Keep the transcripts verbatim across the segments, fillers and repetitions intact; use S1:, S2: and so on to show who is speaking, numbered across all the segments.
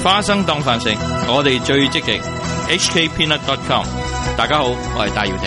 S1: 花生當飯食，我哋最積極。H K Peanut dot com。大家好，我係戴耀廷。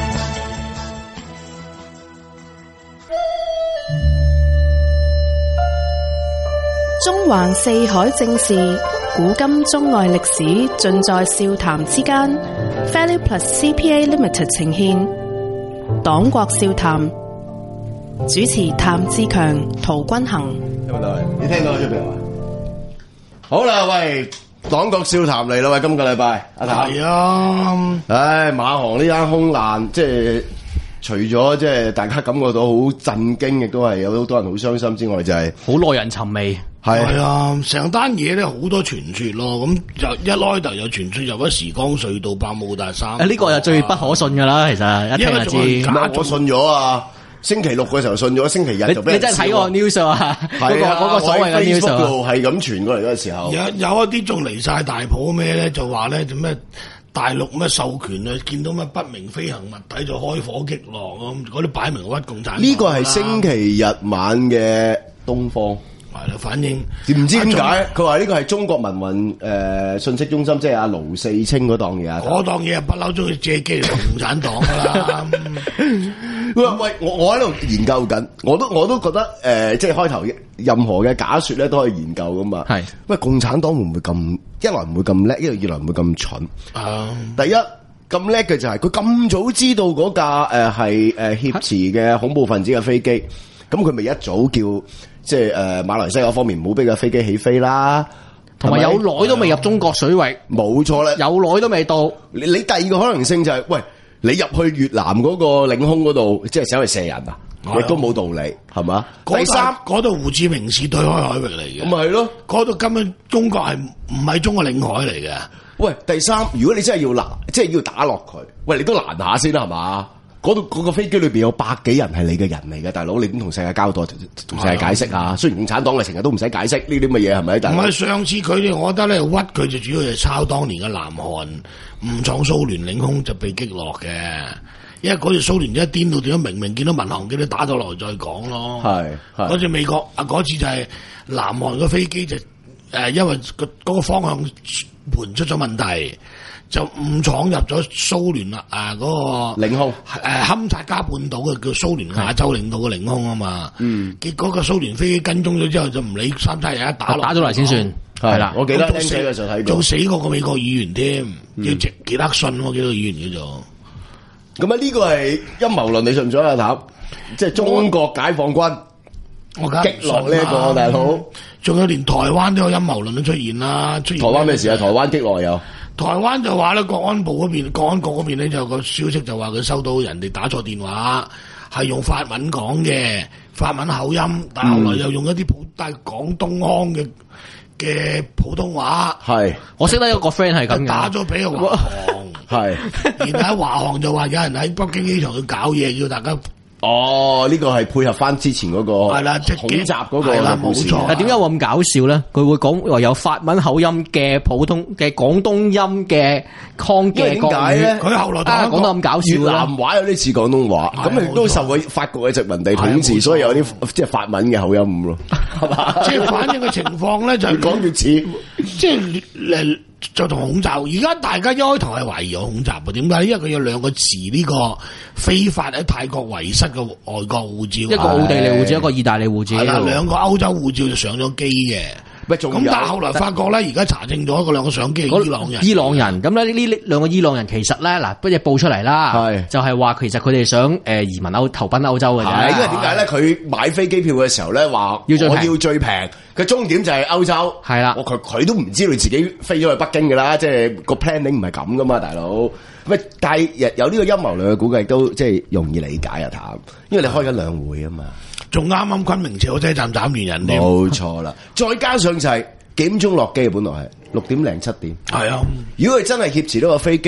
S2: 中環四海正事，古今中外歷史，盡在笑談之間。Value Plus C P A Limited 呈獻黨國笑談，主持譚志強、陶君行。
S3: 聽唔到？你聽到出邊話？好啦，喂，黨國笑談嚟啦，喂，今個禮拜阿譚。
S4: 係啊，
S3: 唉，馬航呢單空難，即係除咗即係大家感覺到好震驚，亦都係有好多人好傷心之外，就係
S5: 好耐人尋味。
S4: 係啊，成單嘢咧好多傳說咯，咁就一開頭有傳說入咗時光隧道、百慕大三。
S5: 誒，呢個又最不可信噶啦，其實一聽就知。
S3: 咁我信咗啊！星期六嘅時候信咗，星期日就俾人笑。你真係睇過 news 啊？嗰個嗰個所謂嘅 news 啊， 係咁傳過嚟嗰個時候。
S4: 有有一啲仲離晒大譜咩咧？就話咧，做咩大陸咩授權啊？見到咩不明飛行物體就開火擊落咁，嗰啲擺明屈共產黨。
S3: 呢個係星期日晚嘅東方。
S4: 係啦，反應
S3: 唔知點解，佢話呢個係中國民運誒信息中心，即係阿盧四清嗰檔嘢啊！
S4: 嗰檔嘢不嬲中意借機嚟共產黨噶啦。
S3: 喂喂，我我喺度研究緊，我都我都覺得誒、呃，即係開頭任何嘅假說咧都可以研究噶嘛。係，喂，共產黨會唔會咁一來唔會咁叻，一來二來唔會咁蠢？啊，第一咁叻嘅就係佢咁早知道嗰架誒係誒挾持嘅恐怖分子嘅飛機，咁佢咪一早叫？即係誒、呃，馬來西亞方面唔好俾架飛機起飛啦，
S5: 同埋有耐都未入中國水域，
S3: 冇錯啦，
S5: 有耐都未到。
S3: 你你第二個可能性就係、是，喂，你入去越南嗰個領空嗰度，即係想去射人啊，亦都冇道理，係嘛？第三，
S4: 嗰度胡志明市對開海域嚟嘅，
S3: 咁咪係咯，
S4: 嗰度根本中國係唔係中國領海嚟嘅。喂，
S3: 第三，如果你真係要攔，即係要打落佢，喂，你都攔下先啦，係嘛？嗰度嗰個飛機裏邊有百幾人係你嘅人嚟嘅，大佬，你點同世界交代，同世界解釋啊？雖然共產黨嘅成日都唔使解釋呢啲咁嘅嘢，係咪？唔係
S4: 上次佢哋，我覺得咧屈佢就主要係抄當年嘅南韓誤闖蘇聯領空就被擊落嘅，因為嗰次蘇聯一顛到點樣，明明見到民航機都打咗落嚟再講咯。係嗰次美國啊，嗰次就係南韓嘅飛機就誒、呃，因為個嗰個方向盤出咗問題。就誤闖入咗蘇聯啦，啊嗰、那個領空，誒堪察加半島嘅叫蘇聯亞洲領土嘅領空啊嘛，嗯，結果個蘇聯飛機跟蹤咗之後就唔理三七廿一打落，
S5: 打咗嚟先算，係啦，
S3: 我記得聽寫嘅時候睇過，
S4: 仲死過個美國議員添，叫傑傑克遜喎，幾個議員叫做，
S3: 咁啊呢個係陰謀論，你信唔信啊？譚，即係中國解放軍，
S4: 我
S3: 擊落呢一個大佬，
S4: 仲有連台灣都有陰謀論都出現啦，出現
S3: 台灣咩事啊？台灣擊落有。
S4: 台灣就話咧，國安部嗰邊、國安局嗰邊咧就有個消息就話佢收到人哋打錯電話，係用法文講嘅，法文口音，但係後來又用一啲普帶廣東腔嘅嘅普通話。係，
S5: 我識得一個 friend 係咁嘅，
S4: 打咗俾華航，係，然後喺華航就話有人喺北京機場去搞嘢，叫大家。
S3: 哦，呢、這個係配合翻之前嗰、那個係啦，即係恐襲嗰個故事。
S5: 但點解會咁搞笑咧？佢會講話有法文口音嘅普通嘅廣東音嘅腔嘅國語咧。佢後來講得咁搞笑
S3: 越南話有啲似廣東話，咁亦都受佢法國嘅殖民地統治，所以有啲即係法文嘅口音咁咯，係嘛？
S4: 即係反映嘅情況咧，就係
S3: 講越似，
S4: 即係誒。就同恐襲，而家大家一開頭係懷疑有恐襲嘅，點解？因為佢有兩個字，呢、這個非法喺泰國遺失嘅外國護照，
S5: 一個奧地利護照，一個意大利護照，
S4: 係啦，兩個歐洲護照就上咗機嘅。咁但係後來發覺咧，而家查證咗嗰兩個相機係伊朗人。
S5: 伊朗人咁咧，呢兩個伊朗人其實咧，嗱，不如報出嚟啦，就係話其實佢哋想誒移民歐投奔歐洲嘅啫。
S3: 因為點解咧？佢買飛機票嘅時候咧，話要最我要最平，佢終點就係歐洲。係啦，我佢佢都唔知道自己飛咗去北京㗎啦，即係個 planning 唔係咁噶嘛，大佬。喂，但係有呢個陰謀論嘅估計都即係容易理解啊，譚，因為你開緊兩會啊嘛。仲啱啱昆明車仔站斬完人哋，冇錯啦。再加上就係幾點鐘落機，本來係六點零七點。係啊，如果佢真係挾持到個飛機，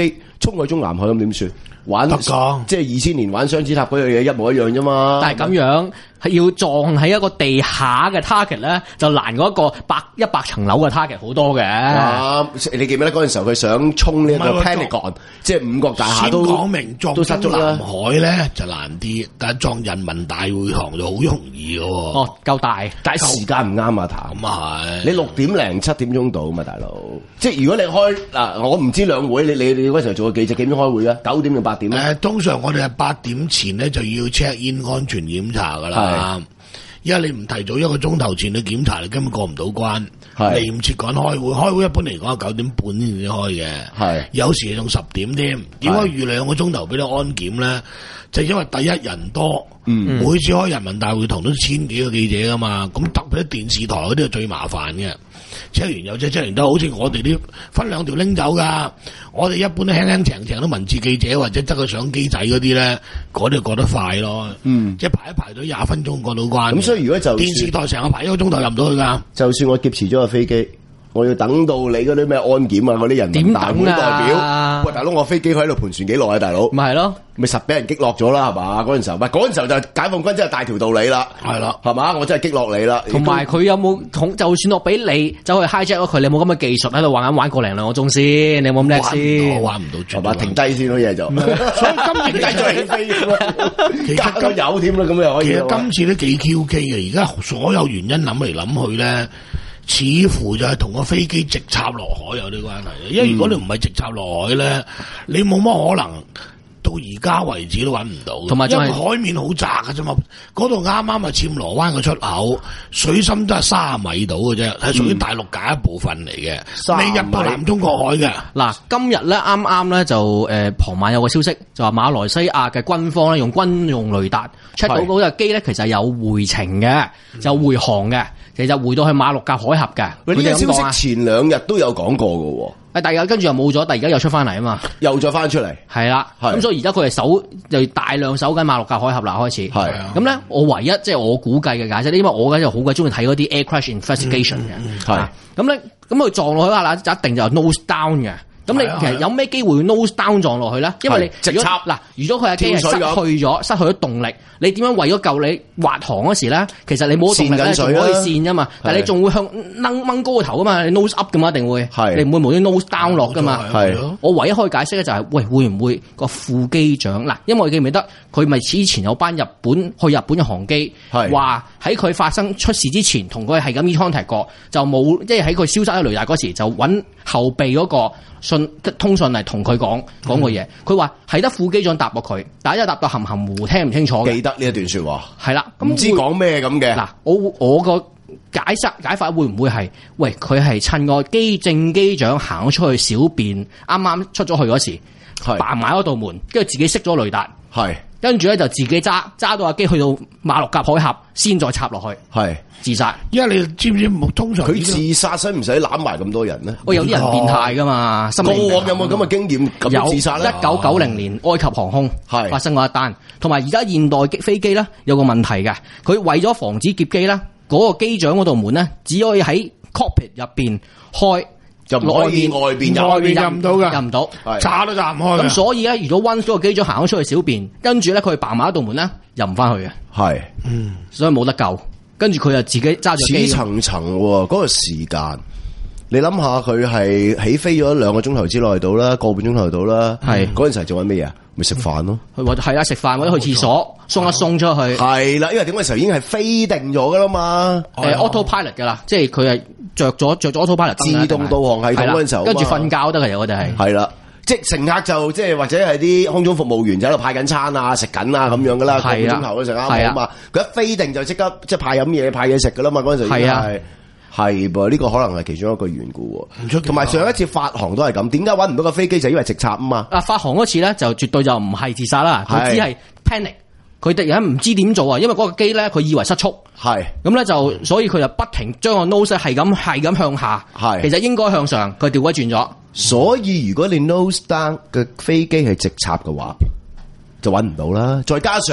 S3: 衝去中南海咁點算？玩
S4: 得㗎，
S3: 即係二千年玩雙子塔嗰樣嘢一模一樣啫嘛。
S5: 但係咁樣係要撞喺一個地下嘅 target 咧，就難過一個百一百層樓嘅 target 好多嘅。
S3: 啊，你記唔記得嗰陣時候佢想衝呢個 Pentagon，即係五角大廈都
S4: 講明撞
S3: 都失足啦。
S4: 南海咧就難啲，但係撞人民大會堂就好容易嘅。
S5: 哦，夠大，
S3: 但係時間唔啱啊，譚。
S4: 咁啊係。
S3: 你六點零七點鐘到嘛，大佬。即係如果你開嗱，我唔知兩會，你你你嗰時候做個記者幾點開會啊？九點定八點咧？
S4: 誒，通常我哋係八點前咧就要 check in 安全檢查噶啦。因為你唔提早一個鐘頭前去檢查，你根本過唔到關，嚟唔切趕開會。開會一般嚟講係九點半先至開嘅，係有時仲十點添。點解預兩個鐘頭俾你安檢咧？就因為第一人多，嗯、每次開人民大會堂都千幾個記者噶嘛，咁特別啲電視台嗰啲係最麻煩嘅。check完又 check， check完都好似我哋啲分兩條拎走噶。我哋一般都輕輕長長啲文字記者或者得個相機仔嗰啲咧，嗰啲過得快咯。嗯，即係排一排到廿分鐘過到關。咁
S3: 所以如果就
S4: 電視台成個排一個鐘頭入唔到去噶。
S3: 就算我劫持咗個飛機，我要等到你嗰啲咩安檢啊，嗰啲人民大會代表，啊、喂大佬，我飛機喺度盤旋幾耐啊，大佬？
S5: 咪係咯，
S3: 咪實俾人擊落咗啦，係嘛？嗰陣時候，唔係嗰陣時候就解放軍真係大條道理啦，係啦，係嘛？我真係擊落你啦。同
S5: 埋佢有冇同？就算落俾你走去 hijack 咗佢，你有冇咁嘅技術喺度玩緊玩個零兩個鐘先？你有冇咁叻先？
S4: 我玩唔到，
S3: 係嘛？停低先嗰嘢就，
S4: 所以今次
S3: 停低再起飛，其實都有添啦，咁又可以。
S4: 其實今次都幾 Q K 嘅，而家所有原因諗嚟諗去咧。似乎就係同個飛機直插落海有啲關係，因為如果你唔係直插落海咧，你冇乜可能到而家為止都揾唔到。同埋因為海面好窄嘅啫嘛，嗰度啱啱係暹羅灣嘅出口，水深都係三十米到嘅啫，係屬於大陸界一部分嚟嘅，未入到南中國海嘅。嗱，
S5: 今日咧啱啱咧就誒、呃、傍晚有個消息，就話馬來西亞嘅軍方咧用軍用雷達 check 到嗰隻機咧，其實有回程嘅，就回航嘅。其實回到去馬六甲海峽嘅，
S3: 呢啲消息前兩日都有講過嘅，
S5: 誒，但係跟住又冇咗，但係而家又出翻嚟啊嘛，
S3: 又再翻出嚟，
S5: 係啦，咁所以而家佢係守就大量守緊馬六甲海峽啦，開始，係咁咧，我唯一即係我估計嘅解釋，因為我咧就好鬼中意睇嗰啲 air crash investigation 嘅，係咁咧，咁佢撞落去啦，就一定就 nose down 嘅。咁你其實有咩機會 nose down 撞落去咧？因為你直插嗱，如果佢嘅機係失去咗，失去咗動力，你點樣為咗救你滑航嗰時咧？其實你冇動力咧，仲可以跣啫嘛。但係你仲會向掹掹高個頭噶嘛？你 nose up 噶嘛，一定會。你唔會無端 nose down 落噶嘛？係。我唯一可以解釋咧就係，喂，會唔會個副機長嗱？因為我記唔記得佢咪之前有班日本去日本嘅航機，話喺佢發生出事之前，同佢係咁 contact 過，就冇即係喺佢消失喺雷達嗰時，就揾後備嗰個。信通訊嚟同佢講講個嘢，佢話係得副機長答過佢，但係一答到含含糊，聽唔清楚嘅。
S3: 記得呢一段說話
S5: 係啦，咁
S3: 唔知講咩咁嘅。嗱，
S5: 我我個解釋解法會唔會係，喂，佢係趁個機正機長行咗出去小便，啱啱出咗去嗰時，扮埋嗰道門，跟住自己熄咗雷達，係跟住咧就自己揸揸到架機去到馬六甲海峽，先再插落去，係。自殺，因為你知唔知通常
S3: 佢自殺使唔使攬埋咁多人呢？
S5: 喂，有啲人變態噶嘛，
S3: 過往有冇咁嘅經驗咁自殺咧？
S5: 一九九零年埃及航空係發生過一單，同埋而家現代飛機咧有個問題嘅，佢為咗防止劫機咧，嗰、那個機長嗰道門咧只可以喺 cockpit 入邊開，
S3: 就唔可以外邊
S4: 外邊入唔到噶，
S5: 入唔到，
S4: 炸都炸唔開。
S5: 咁所以咧，如果 once 嗰個機長行咗出去小便，跟住咧佢嘭埋一道門咧，入唔翻去嘅，係，嗯，所以冇得救。跟住佢就自己揸住機，
S3: 似層層喎，嗰個時間，你諗下佢係起飛咗兩個鐘頭之內到啦，個半鐘頭到啦，係嗰陣時做緊咩嘢？咪食飯咯，
S5: 或者係啊食飯或者去廁所送一送出去，
S3: 係啦，因為點解時候已經係飛定咗噶啦嘛，
S5: 誒 autopilot 噶啦，即係佢係着咗着咗 autopilot
S3: 自動導航系統嗰陣時候，
S5: 跟住瞓覺得嘅，我哋係係啦。
S3: 即係乘客就即係或者係啲空中服務員就喺度派緊餐啊食緊啊咁樣噶啦，個半鐘頭嗰陣啱啊嘛，佢一飛定就即刻即係派飲嘢派嘢食噶啦嘛，嗰陣時係係係噃，呢個可能係其中一個緣故，同埋上一次發航都係咁，點解搵唔到個飛機就因為直插啊嘛？
S5: 啊發航嗰次咧就絕對就唔係自殺啦，佢只係 panic，佢突然間唔知點做啊，因為嗰個機咧佢以為失速，係咁咧就所以佢就不停將個 nose 係咁係咁向下，係其實應該向上，佢調鬼轉咗。
S3: 所以如果你 nose down 嘅飛機係直插嘅話，就揾唔到啦。再加上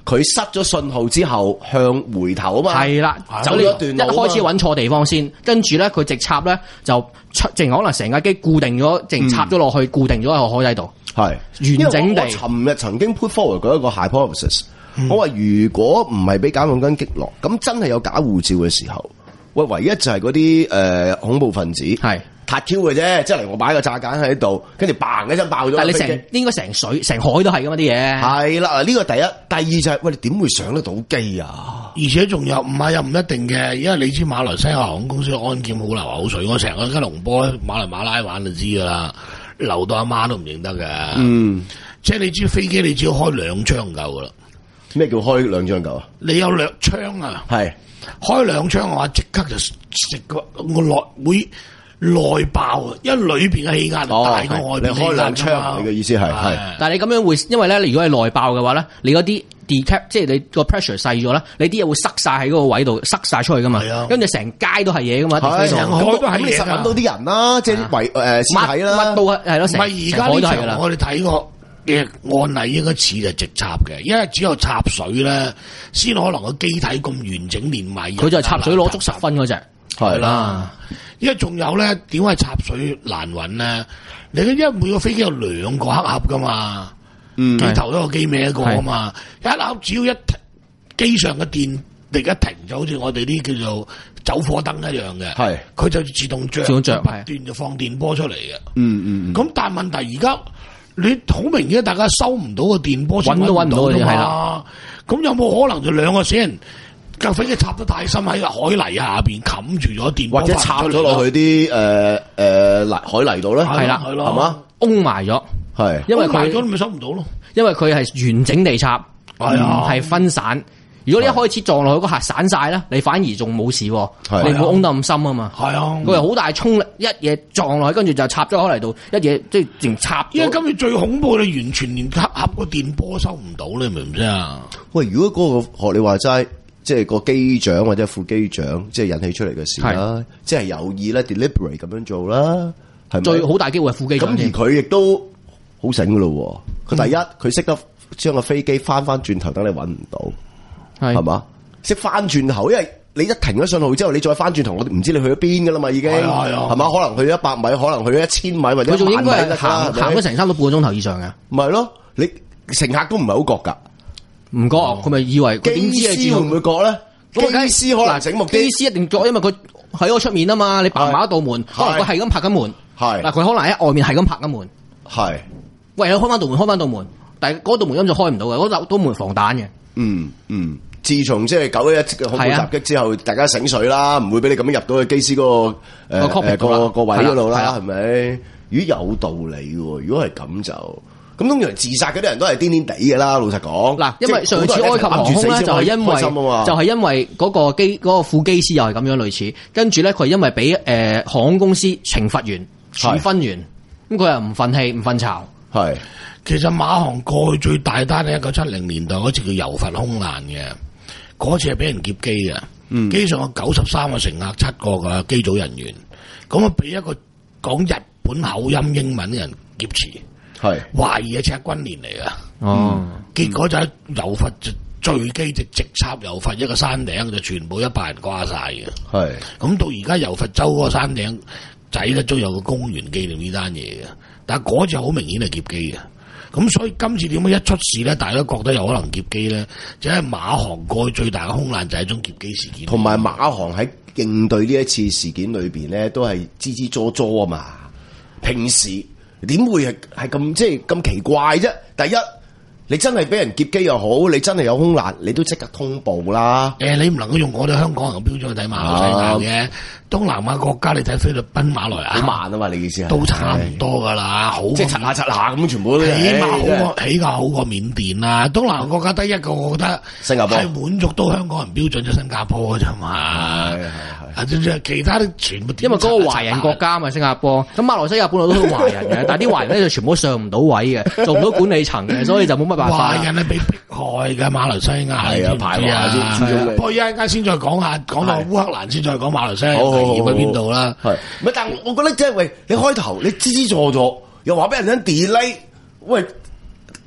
S3: 佢失咗信號之後向回頭啊嘛，
S5: 係啦，
S3: 走咗一段路，
S5: 一開始揾錯地方先，跟住咧佢直插咧就出，淨可能成架機固定咗，淨插咗落去，固定咗喺個海底度，
S3: 係
S5: 完整地。
S3: 我尋日曾經 put forward 過一個 hypothesis，、嗯、我話如果唔係俾解放軍擊落，咁真係有假護照嘅時候，喂，唯一就係嗰啲誒恐怖分子係。塔 Q 嘅啫，即係嚟我擺個炸彈喺度，跟住嘭一聲爆咗。
S5: 但係你成應該成水成海都係噶嘛啲嘢。
S3: 係啦，呢個第一，第二就係、是、喂，你點會上得到機啊？
S4: 而且仲有唔係又唔一定嘅，因為你知馬來西亞航空公司安檢好流口水，我成日喺龍波馬來馬拉玩就知噶啦，流到阿媽都唔認得嘅。嗯，即係你知飛機，你只要開兩槍夠噶啦。
S3: 咩叫開兩槍夠啊？
S4: 你有兩槍啊？係開兩槍嘅話，即刻就食個我內會。內爆啊！因為裏邊嘅氣壓大過外邊。你開兩槍，
S3: 你嘅意思係係。
S5: 但係你咁樣會，因為咧，你如果係內爆嘅話咧，你嗰啲 decap 即係你個 pressure 細咗咧，你啲嘢會塞晒喺嗰個位度，塞晒出去噶嘛。係啊。跟住成街都係嘢噶嘛。係。成海都係嘢。咁你實揾到啲人啦，即係啲遺誒屍體啦。乜都係係咯。唔係而家呢場我哋睇過嘅案例應該似就直插嘅，因為只有插水咧，先可能個機體咁完整連埋。佢就係插水攞足十分嗰隻。係啦。因為仲有咧，點解插水難揾咧？你因為每個飛機有兩個黑盒噶嘛，嗯，機頭一個機尾一個啊嘛，一盒只要一停，機上嘅電力一停，就好似我哋啲叫做走火燈一樣嘅，係，佢就自動着，自動着，不斷就放電波出嚟嘅，嗯嗯。咁但係問題而家你好明顯，大家收唔到個電波，揾都揾唔到嘅係啦。咁有冇可能就兩個死人？架飛機插得太深喺個海泥下邊冚住咗電波，或者插咗落去啲誒誒泥海泥度咧，係啦，係咯，係嘛，封埋咗，係，因為佢咗你咪收唔到咯，因為佢係完整地插，係啊，係分散。如果你一開始撞落去嗰下散晒咧，你反而仲冇事，你唔會封得咁深啊嘛。係啊，佢係好大衝力，一嘢撞落去，跟住就插咗海泥度，一嘢即係淨插。因為今次最恐怖，你完全連黑盒個電波收唔到，你明唔明啊？喂，如果嗰個學你話齋。即係個機長或者副機長，即係引起出嚟嘅事啦，即係有意咧 deliberate 咁樣做啦，係咪？最好大機會係副機長。咁而佢亦都好醒噶咯，佢第一佢識、嗯、得將個飛機翻翻轉頭，等你搵唔到，係嘛？識翻轉頭，因為你一停咗信號之後，你再翻轉頭，我哋唔知你去咗邊噶啦嘛，已經係嘛？可能去咗一百米，可能去咗一千米，或者佢仲應該係行行咗成三到半個鐘頭以上嘅，唔係咯？你乘客都唔係好覺噶。唔覺，佢咪以為機師會唔會覺咧？機師可能醒目，機師一定覺，因為佢喺我出面啊嘛。你拍埋一道門，可能佢係咁拍緊門。係嗱，佢可能喺外面係咁拍緊門。係，喂，你開翻道門，開翻道門，但係嗰道門咁就開唔到嘅，嗰道門防彈嘅。嗯嗯，自從即係九一一嘅恐怖襲擊之後，大家醒水啦，唔會俾你咁樣入到去機師嗰個誒誒個個位嗰度啦，係咪？如果有道理喎，如果係咁就。咁通常自殺嗰啲人都係癲癲地嘅啦，老實講。嗱，因為上次埃及航空咧就係因為就係因為嗰個機嗰個副機師又係咁樣類似，跟住咧佢因為俾誒航空公司懲罰完處分完，咁佢又唔忿氣唔忿巢。係，其實馬航過去最大單喺一九七零年代嗰次叫柔佛空難嘅，嗰次係俾人劫機嘅，嗯，機上有九十三個乘客，七個嘅機組人員，咁啊俾一個講日本口音英文嘅人劫持。係懷疑係赤軍連嚟噶，哦、嗯，結果就喺柔佛就墜機就直插柔佛一個山頂，就全部一百人掛晒嘅。係咁到而家柔佛州嗰個山頂仔咧都有個公園紀念呢單嘢嘅，但係嗰隻好明顯係劫機嘅。咁所以今次點解一出事咧，大家覺得有可能劫機咧？就係馬航過去最大嘅空難就係一種劫機事件，同埋馬航喺應對呢一次事件裏邊咧，都係吱吱喳喳啊嘛，平時。點會係係咁即係咁奇怪啫？第一，你真係俾人劫機又好，你真係有空難，你都即刻通報啦。誒、欸，你唔能夠用我哋香港人嘅標準去睇馬來西亞嘅。啊、東南亞國家你睇菲律賓、馬來亞，好慢啊嘛？你意思係都差唔多噶啦，好即係擦下擦下咁，全部都起碼好過起碼好過緬甸啦。東南亞國家得一個，我覺得新加坡係滿足到香港人標準，就新加坡嘅啫嘛。係係係。其他啲全部因為嗰個華人國家嘛，新加坡咁馬來西亞本來都好華人嘅，但係啲華人咧就全部都上唔到位嘅，做唔到管理層嘅，所以就冇乜辦法。華人係被迫害嘅馬來西亞，係啊，排華先。不過一陣間先再講下，講到烏克蘭先再講馬來西亞危險喺邊度啦。係，唔係？但係我覺得即係喂，你開頭你支支助助，又話俾人聽 delay，喂，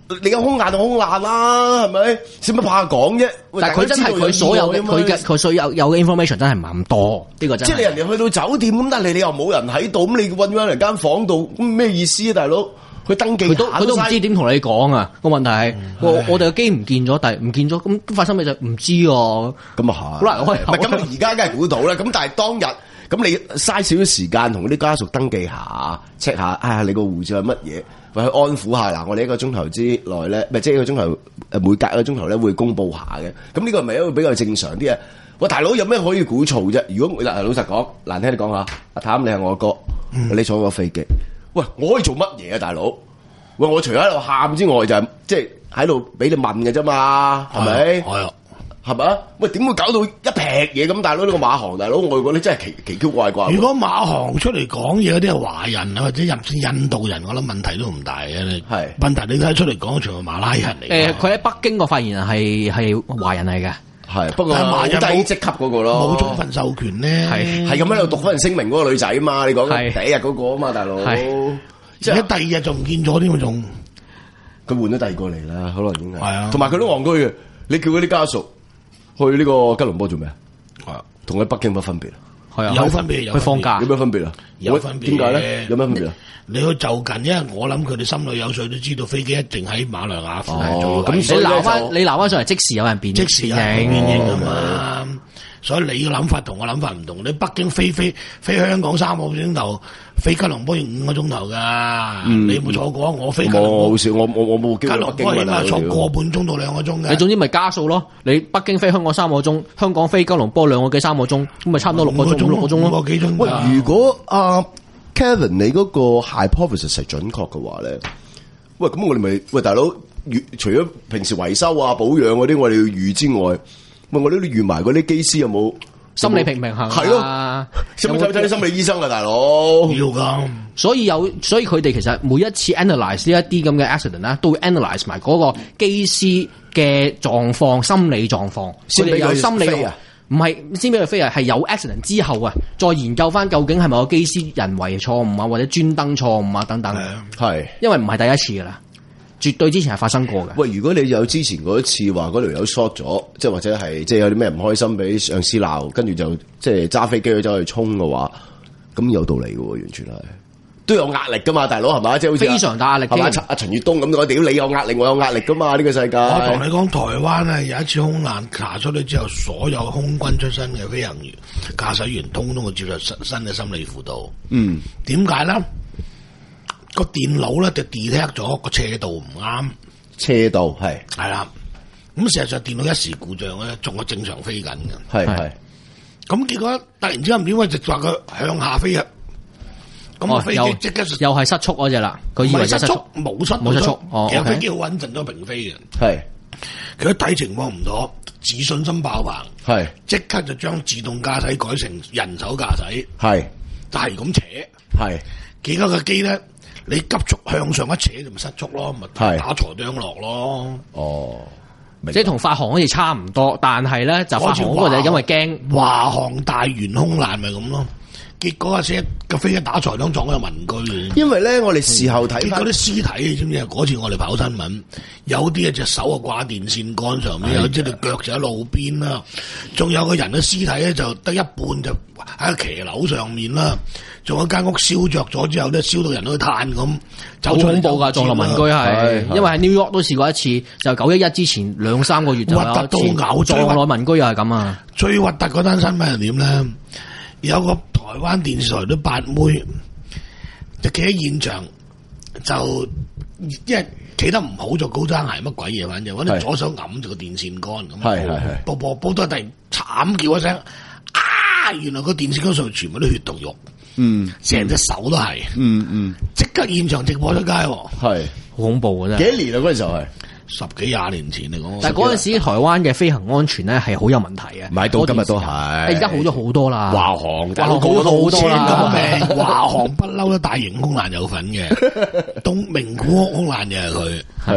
S3: 你有空難就空難啦，係咪？使乜怕講啫？
S5: 但係佢真係佢所有嘅佢嘅佢所有有嘅 information 真係唔係咁多，呢個真係。
S3: 即係你人哋去到酒店咁，但係你又冇人喺度，咁你韞咗喺間房度，咁咩意思啊，大佬？佢登記
S5: 佢都佢都唔知點同你講啊！個問題係我我哋嘅機唔見咗，但係唔見咗，咁發生咩就唔知喎。
S3: 咁啊係，好難開口。咁而家梗係估到啦。咁但係當日咁你嘥少少時間同啲家屬登記下 check 下，啊你個護照係乜嘢，或者安撫下嗱，我哋一個鐘頭之內咧，咪即係一個鐘頭誒每隔一個鐘頭咧會公佈下嘅。咁呢個係咪一個比較正常啲啊？喂，大佬有咩可以鼓噪啫？如果嗱老實講，難聽你講下，阿譚你係我哥，嗯、你坐個飛機。喂，我可以做乜嘢啊，大佬？喂，我除咗喺度喊之外，就係即係喺度俾你問嘅啫嘛，係咪？係啊，係咪啊？喂，點會搞到一劈嘢咁？大佬呢個馬航大佬，外國你真係奇奇奇怪怪。
S4: 如果馬航出嚟講嘢嗰啲係華人啊，或者入先印度人，我諗問題都唔大嘅。你係問題你睇出嚟講，全部馬拉人嚟。
S5: 誒，佢喺北京個發言人係係華人嚟嘅。
S3: 係，不過好低職級嗰個咯，
S4: 冇充分授權咧，
S3: 係係咁喺度讀翻人聲明嗰個女仔啊嘛，你講第一日嗰個啊嘛，大佬，
S4: 即係第二日就唔見咗添，仲
S3: 佢換咗第二個嚟啦，可能已經係，
S4: 係啊，
S3: 同埋佢都戇居嘅，你叫嗰啲家屬去呢個吉隆坡做咩啊？係啊，同喺北京乜分別啊？
S5: 係啊，
S4: 有分別，有
S5: 去放假，
S3: 有咩分別啊？
S4: 有分別，
S3: 點解咧？有咩分別啊？
S4: 你去就近，因為我諗佢哋心裏有數，都知道飛機一定喺馬來亞附近
S3: 做。
S5: 咁你鬧翻，你鬧翻上嚟，即時有人變，
S4: 即時有人變應啊嘛。所以你嘅諗法同我諗法唔同。你北京飛飛飛香港三個鐘頭，飛吉隆坡要五個鐘頭噶。你有冇坐過？我飛吉隆坡
S3: 好少，我我我冇機會北京。
S4: 吉隆坡起碼坐個半鐘到兩個鐘嘅。
S5: 你總之咪加數咯。你北京飛香港三個鐘，香港飛吉隆坡兩個幾三個鐘，咁咪差唔多六個鐘，六個鐘咯。
S4: 五個幾鐘。
S3: 喂，如果阿 Kevin 你嗰個 hypothesis 係準確嘅話咧，喂，咁我哋咪喂大佬，除咗平時維修啊、保養嗰啲我哋要預之外，喂，我哋都預埋嗰啲機師有冇
S5: 心理平平衡？
S3: 係咯，使唔使睇啲心理醫生啊，大佬？
S4: 要噶。
S5: 所以有，所以佢哋其實每一次 analyse 呢一啲咁嘅 accident 咧，都會 analyse 埋嗰個機師嘅狀況、心理狀況，
S3: 先俾佢
S5: 心理
S3: 啊。
S5: 唔係先俾佢飛啊，係有 accident 之後啊，再研究翻究竟係咪個機師人為錯誤啊，或者專登錯誤啊等等。
S3: 係，
S5: 因為唔係第一次噶啦，絕對之前係發生過嘅。
S3: 喂，如果你有之前嗰一次話嗰條友 short 咗，即係或者係即係有啲咩唔開心俾上司鬧，跟住就即係揸飛機去走去衝嘅話，咁有道理嘅，完全係。都有壓力噶嘛，大佬係嘛？即係好似
S5: 非常大壓力。係
S3: 嘛？阿陳月東咁，我屌你有壓力，我有壓力噶嘛？呢個世界。
S4: 我同你講，台灣啊有一次空難查出嚟之後，所有空軍出身嘅飛行員、駕駛員，通通會接受新嘅心理輔導。嗯，點解咧？個電腦咧就 detect 咗個斜度唔啱，
S3: 斜度係
S4: 係啦。咁事實上電腦一時故障咧，仲係正常飛緊嘅。
S3: 係係。咁
S4: 結果突然之間唔知點解就話佢向下飛啊！咁啊！飛機即刻
S5: 又係失速嗰隻啦，佢以為失速，
S4: 冇失
S5: 冇失速。哦，
S4: 其實飛機好穩陣都平飛嘅。
S3: 係
S4: 佢一睇情況唔妥，自信心爆棚，係即刻就將自動駕駛改成人手駕駛，係就係咁扯，係結果個機咧，你急速向上一扯就咪失速咯，咪打陀釘落咯。哦，
S5: 即係同法航好似差唔多，但係咧就法航嗰個就因為驚
S4: 華航大元空難咪咁咯。結果啊，寫個飛機打財長撞咗個民居。
S3: 因為咧，我哋事後睇
S4: 翻嗰啲屍體，你知唔知啊？嗰次我哋跑新聞，有啲啊隻手啊掛電線桿上面，有啲隻腳就喺路邊啦，仲有個人嘅屍體咧就得一半就喺個騎樓上面啦，仲有間屋燒着咗之後咧，燒到人都炭咁，
S5: 好恐怖噶撞落民居係，因為喺 New York 都試過一次，就九一一之前兩三個月就有一次撞落民居又係咁啊！
S4: 最核突嗰單新聞係點咧？有個台灣電視台都八妹就企喺現場，就因為企得唔好就高踭鞋乜鬼嘢，反正揾隻左手揞住個電線桿咁，係係係，播播播到突然慘叫一聲，啊！原來個電線桿上全部都血同肉，嗯，成隻手都係，嗯嗯，即刻現場直播出街，係
S5: 好恐怖嘅啫。
S3: 幾年啊嗰陣時候係？
S4: 十幾廿年前嚟講，
S5: 但係嗰陣時台灣嘅飛行安全咧係好有問題嘅，
S3: 買到今日都係，
S5: 而家好咗好多啦。
S3: 華航，
S5: 華航好咗好多啦。
S4: 命華航不嬲都大型空難有份嘅，東名古屋空難又係佢，係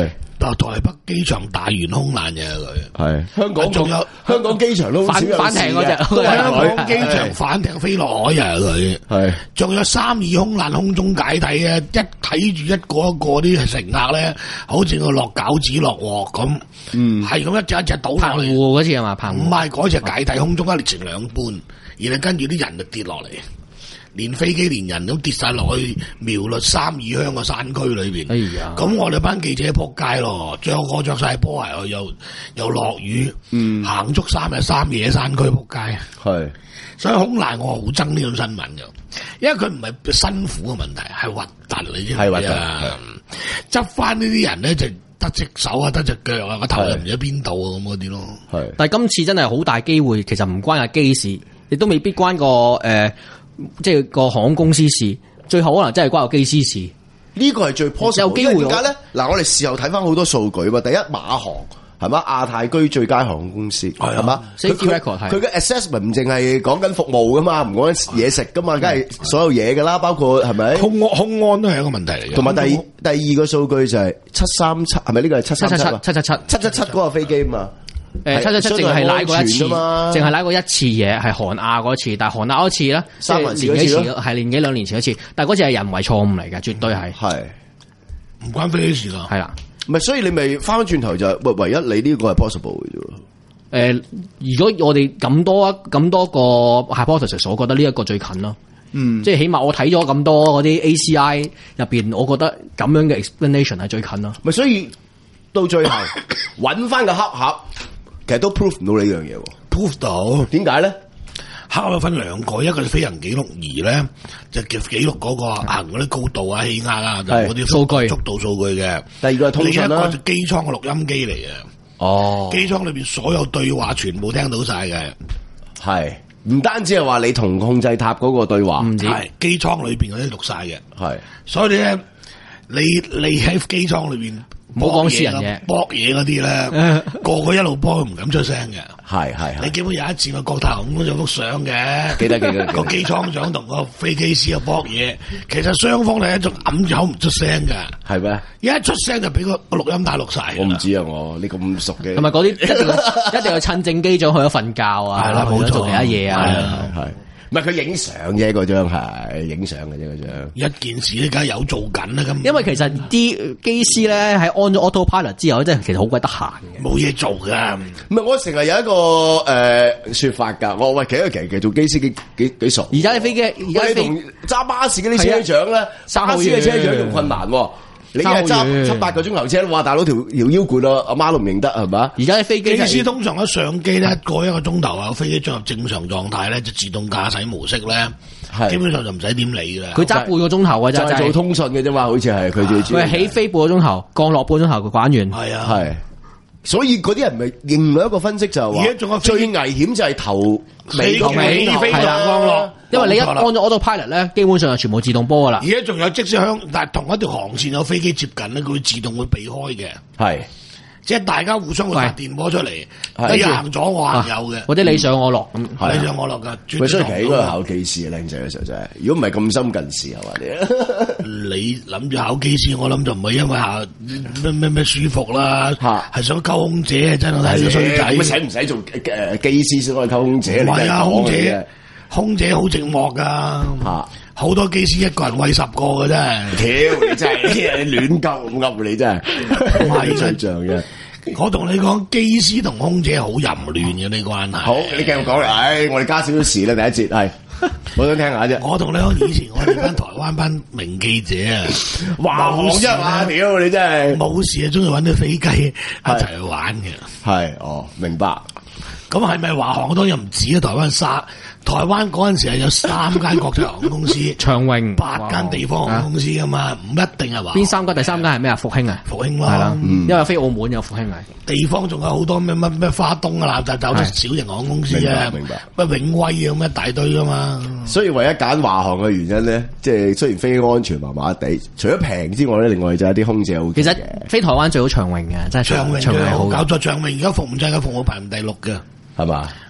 S4: 台北機場大元空難嘅佢，
S3: 係香港仲有香港機場都
S5: 反反艇嗰隻，
S4: 香港機場反艇飛落海啊佢，係仲有三二空難空中解體啊！一睇住一個一個啲乘客咧，好似個落餃子落鑊咁，嗯，係咁一隻一隻倒落嚟。
S5: 嗰次係嘛？唔
S4: 係嗰隻解體空中一裂成兩半，然後跟住啲人就跌落嚟。連飛機連人都跌晒落去苗栗三義鄉個山區裏邊，咁、哎、我哋班記者仆街咯，着個着晒波鞋，又又落雨，嗯、行足三日三夜山區仆街，係，所以空難我好憎呢種新聞嘅，因為佢唔係辛苦嘅問題，係核突嚟啫，係核突，執翻呢啲人咧就得隻手啊，得隻腳啊，個頭又唔知喺邊度啊咁嗰啲咯，係，但係今次真係好大機會，其實唔關阿機事，亦都未必關個誒。呃即係個航空公司事，最後可能真係關個機師事。
S3: 呢個係最 possible，有機會點解咧？嗱，我哋事後睇翻好多數據嘛。第一，馬航係嘛，亞太區最佳航空公司係嘛，佢佢嘅 assessment 唔淨係講緊服務噶嘛，唔講緊嘢食噶嘛，梗係所有嘢噶啦，包括係咪
S4: 空空安都係一個問題嚟嘅。
S3: 同埋第第二個數據就係七三七，係咪呢個係七三七？
S5: 七七七
S3: 七七七嗰個飛機嘛。
S5: 誒，七七七淨係拉過一次，淨係拉過一次嘢，係韓亞嗰次，但係韓亞嗰次咧，三年幾次係年幾兩年前一次，但係嗰次係人為錯誤嚟嘅，絕對係係
S4: 唔關飛機事咯，
S5: 係啦，
S3: 唔係，所以你咪翻翻轉頭就唯唯一你呢個係 possible 嘅啫。誒、
S5: 呃，如果我哋咁多咁多個 hypothesis， 我覺得呢一個最近咯，嗯，即係起碼我睇咗咁多嗰啲 A C I 入邊，我覺得咁樣嘅 explanation 係最近咯。
S3: 咪所以到最後揾翻個黑盒。其實都 prove 唔到呢樣嘢
S4: ，prove 到
S3: 點解咧？
S4: 黑盒分兩個，一個係飛行記錄儀咧，就叫記錄嗰個行嗰啲高度啊、氣壓啊，就嗰啲數據、速度數據嘅。
S3: 第二個係通訊啦，
S4: 另一個就機艙嘅錄音機嚟嘅。哦，機艙裏邊所有對話全部聽到晒嘅。係
S3: 唔單止係話你同控制塔嗰個對話，
S4: 唔止係機艙裏邊嗰啲錄晒嘅。係，所以咧，你你喺機艙裏邊。
S5: 唔好講私人嘢，
S4: 搏嘢嗰啲咧，個個一路搏佢唔敢出聲嘅。
S3: 係係，
S4: 你記唔記得有一次個國泰航空有幅相嘅？
S3: 記得記得。
S4: 個機艙長同個飛機師又搏嘢，其實雙方係一種揞住口唔出聲嘅。係咩？一出聲就俾個錄音帶錄晒。我唔知啊，我你咁熟嘅。
S5: 同埋嗰啲一定要一定要趁正機長去咗瞓覺啊，係啦，冇做其他嘢啊，
S3: 係。唔係佢影相啫，嗰張係影相嘅啫，嗰張
S4: 一件事咧，梗係有做緊啦咁。
S5: 因為其實啲機師咧喺安咗 autopilot 之後，真係其實好鬼得閒嘅，
S4: 冇嘢做噶。
S3: 唔係我成日有一個誒、呃、說法噶，我喂其實其實其實做機師幾幾幾傻。而家啲飛機，而家同揸巴士嗰啲車長咧，巴士嘅車長仲困難。你係揸七八個鐘頭車，哇！大佬條條腰攰咯，阿媽都唔認得係嘛？而
S5: 家啲飛機
S4: 機師通常一上機咧，過一個鐘頭啊，飛機進入正常狀態咧，就自動駕駛模式咧，基本上就唔使點理噶啦。佢揸半個鐘頭啊，就係做
S3: 通訊嘅啫嘛，好似係佢最主要。
S5: 佢起飛半個鐘頭，降落半個鐘頭，佢玩完。
S4: 係啊，係。
S3: 所以嗰啲人咪另外一個分析就係話，最危險就係頭尾頭尾飛降落。因為你一安咗 autopilot 咧，基本上就全部自動波噶啦。
S4: 而家仲有即使響，但係同一條航線有飛機接近咧，佢會自動會避開嘅。係，即係大家互相會發電波出嚟，你行咗我行右嘅，
S5: 或者你上我落咁，
S4: 你上我落噶。
S3: 所以其實應該考機師嘅靚仔嘅時候真係，如果唔係咁深近視係嘛你？
S4: 你諗住考機師，我諗就唔係因為考咩咩咩舒服啦，係想溝空姐真係睇個衰仔。
S3: 使唔使做誒機師先可以溝空姐？
S4: 唔係啊，空姐。空姐好寂寞噶，好、啊、多機師一個人餵十個嘅真係，
S3: 屌你真係亂鳩咁噏你真係，唔係真相嘅。
S4: 我同你講，機師同空姐好淫亂嘅呢關係。
S3: 好，你繼續講嚟，唉，我哋加少少事啦，第一節係，我想聽下啫。
S4: 我同你講，以前我哋班台灣班名記者啊，
S3: 冇事啊，屌你真係
S4: 冇事啊，中意搵啲飛機一齊去玩嘅。
S3: 係，哦，明白。
S4: 咁係咪華航都又唔止啊？台灣沙。台灣嗰陣時係有三間國際航空公司，
S5: 長榮
S4: 八間地方航空公司噶嘛，唔一定係話。
S5: 邊三間？第三間係咩啊？復興啊，
S4: 復興咯，
S5: 係啦，因為飛澳門有復興啊。
S4: 地方仲有好多咩乜咩花東啊，就走咗小型航空公司啊，明白？咩永威啊，咁一大堆噶嘛。
S3: 所以唯一揀華航嘅原因咧，即係雖然飛安全麻麻地，除咗平之外咧，另外就係啲空姐好。
S5: 其實飛台灣最好長榮嘅，真係長榮
S4: 長榮好搞作，長榮而家服務制嘅服務排唔第六嘅。
S3: 係嘛？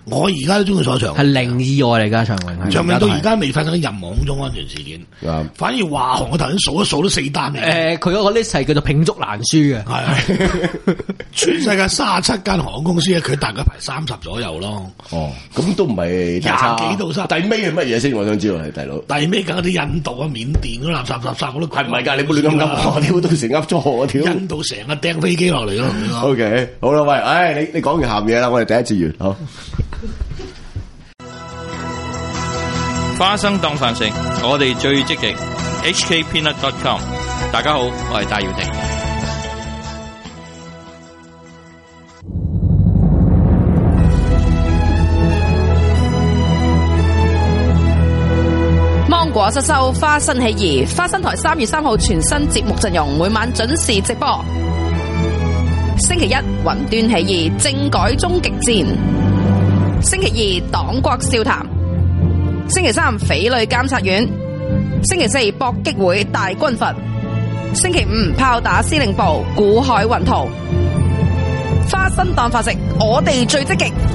S4: 我而家都中意坐長
S5: 係零意外嚟㗎，長榮。
S4: 長榮到而家未發生任何空中安全事件，
S3: 嗯、
S4: 反而華航我頭先數一數都四單嚟。
S5: 誒、呃，佢嗰個 list 係叫做拼足難輸嘅，
S4: 係全世界三十七間航空公司咧，佢大概排三十左右咯。
S3: 哦，咁都唔係廿
S4: 幾到三。
S3: 第尾係乜嘢先？我想知道係大佬。
S4: 第尾梗係啲印度啊、緬甸嗰啲垃圾垃圾嗰啲。
S3: 係唔係㗎？你冇亂咁噏，我屌到成噏錯我屌。
S4: 印度成日掟飛機落嚟咯。
S3: O K， 好啦，喂，唉，你你講完鹹嘢啦，我哋第一節完，好。
S1: 花生當飯食，我哋最積極。H K Peanut dot com， 大家好，我係戴耀廷。
S2: 芒果失收，花生起義，花生台三月三號全新節目陣容，每晚準時直播。星期一雲端起義，政改終極戰；星期二黨國笑談；星期三匪類監察院；星期四搏擊會大軍閥；星期五炮打司令部，古海雲圖。花生當飯食，我哋最積極。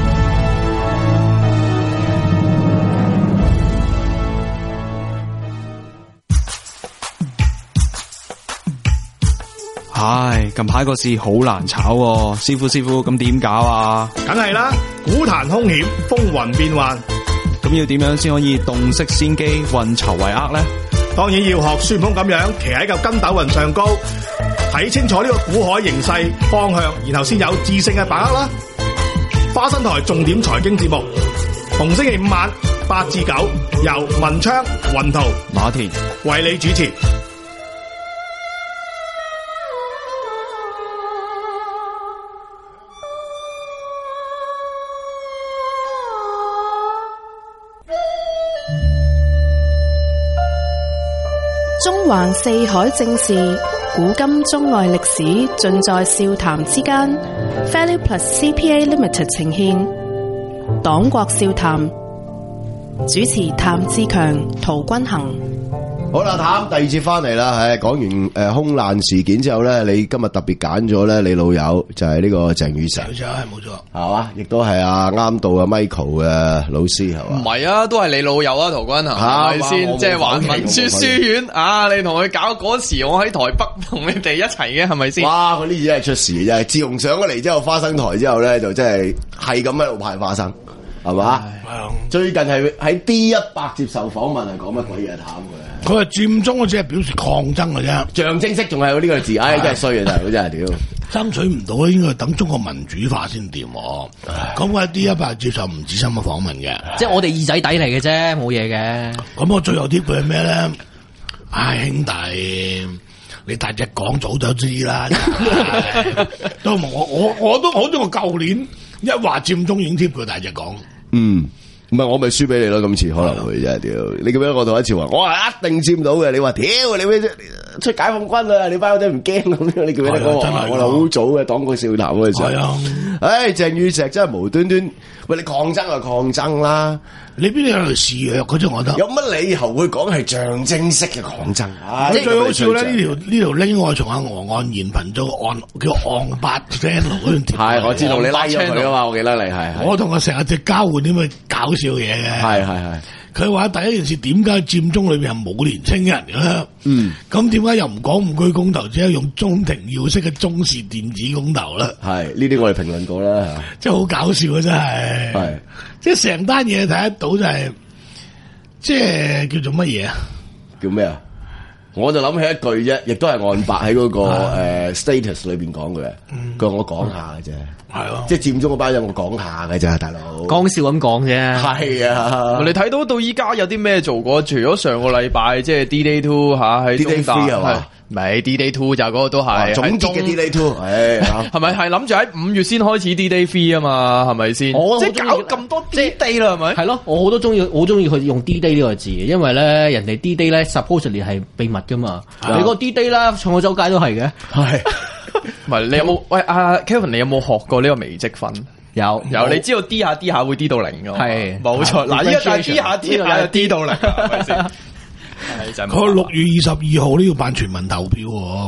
S6: 唉，近排個市好難炒喎，師傅師傅咁點搞啊？
S7: 梗係啦，股壇凶險，風雲變幻，
S6: 咁要點樣先可以洞悉先機，運籌帷幄呢？
S7: 當然要學孫悟空咁樣，騎喺嚿筋斗雲上高，睇清楚呢個股海形勢方向，然後先有智勝嘅把握啦。花生台重點財經節目，逢星期五晚八至九，由文昌、雲圖、
S6: 馬田
S7: 為你主持。
S2: 中環四海正事，古今中外歷史，盡在笑談之間。Value Plus C P A Limited 呈現黨國笑談，主持譚志強、陶君行。
S3: 好啦，譚第二節翻嚟啦，係講完誒、呃、空難事件之後咧，你今日特別揀咗咧，你老友就係呢個鄭宇成，
S4: 係冇錯，
S3: 係嘛，亦都係阿啱到阿 Michael 嘅老師，係嘛？
S8: 唔係啊，都係你老友啊，陶君行係咪先？即係話文書書院啊，你同佢搞嗰時，我喺台北同你哋一齊嘅，係咪先？
S3: 哇！嗰啲嘢真係出事，真係自從上咗嚟之後，花生台之後咧，就真係係咁喺度派花生，係嘛？最近係喺 D 一百接受訪問，係講乜鬼嘢談嘅？
S4: 佢係佔中，只係表示抗爭嘅啫，
S3: 象徵式仲係有呢個字，唉，真係衰啊！真係，真係屌，
S4: 爭取唔到咧，應該等中國民主化先掂。咁我喺 D 一百接受吳志森嘅訪問嘅，
S5: 即係我哋二仔底嚟嘅啫，冇嘢嘅。
S4: 咁我最後啲佢係咩咧？唉，兄弟，你大隻講早就知啦。都我我我都好似我舊年一話佔中已經貼佢大隻講，
S3: 嗯。唔係我咪輸俾你咯，今次可能會真係屌！你咁樣我同一次話，我話一定佔到嘅。你話屌你咩出解放軍啊？你班友仔唔驚咁樣？你叫咩講？我哋好早嘅黨國笑談嗰陣時。係啊！唉，鄭宇碩真係無端端喂你抗爭就抗爭啦！
S4: 你邊度有條示弱嗰種？我覺得
S3: 有乜理由會講係象徵式嘅抗爭？
S4: 即係最好笑咧！呢條呢條 link 我從阿鵝岸言頻道岸叫岸八 channel 嗰段。
S3: 係我知道你拉咗佢啊嘛，我記得你係。
S4: 我同佢成日只交換啲咩搞笑嘢嘅。係係係。佢話第一件事點解佔中裏邊係冇年青人嘅？嗯，咁點解又唔講五區公投，只係用中庭要式嘅中視電子公投咧？係呢啲我哋評論過啦，即係好搞笑啊！真係，係即係成單嘢睇得到就係、是，即係叫做乜嘢啊？叫咩啊？我就諗起一句啫，亦都係岸白喺嗰個誒 status 裏邊講嘅，佢話我講下嘅啫。係咯，即係佔中嗰班人我講下嘅咋，大佬講笑咁講啫。係啊，你睇到到依家有啲咩做過？除咗上個禮拜即係 D-Day Two 吓喺中大係嘛？唔係 D-Day Two 就嗰個都係總結嘅 D-Day Two，係係咪係諗住喺五月先開始 D-Day Three 啊嘛？係咪先？即係搞咁多 D-Day 啦，係咪？係咯，我好多中意，好中意佢用 D-Day 呢個字嘅，因為咧人哋 D-Day 咧 supposedly 係秘密噶嘛，你嗰個 D-Day 啦，創澳洲街都係嘅，係。唔係你有冇喂阿 Kevin？你有冇學過呢個微積分？有有，你知道 D 下 D 下會 D 到零噶？係冇錯。嗱，依家就係 D 下 D 下就 D 到零，係咪先？佢六月二十二號呢要辦全民投票喎。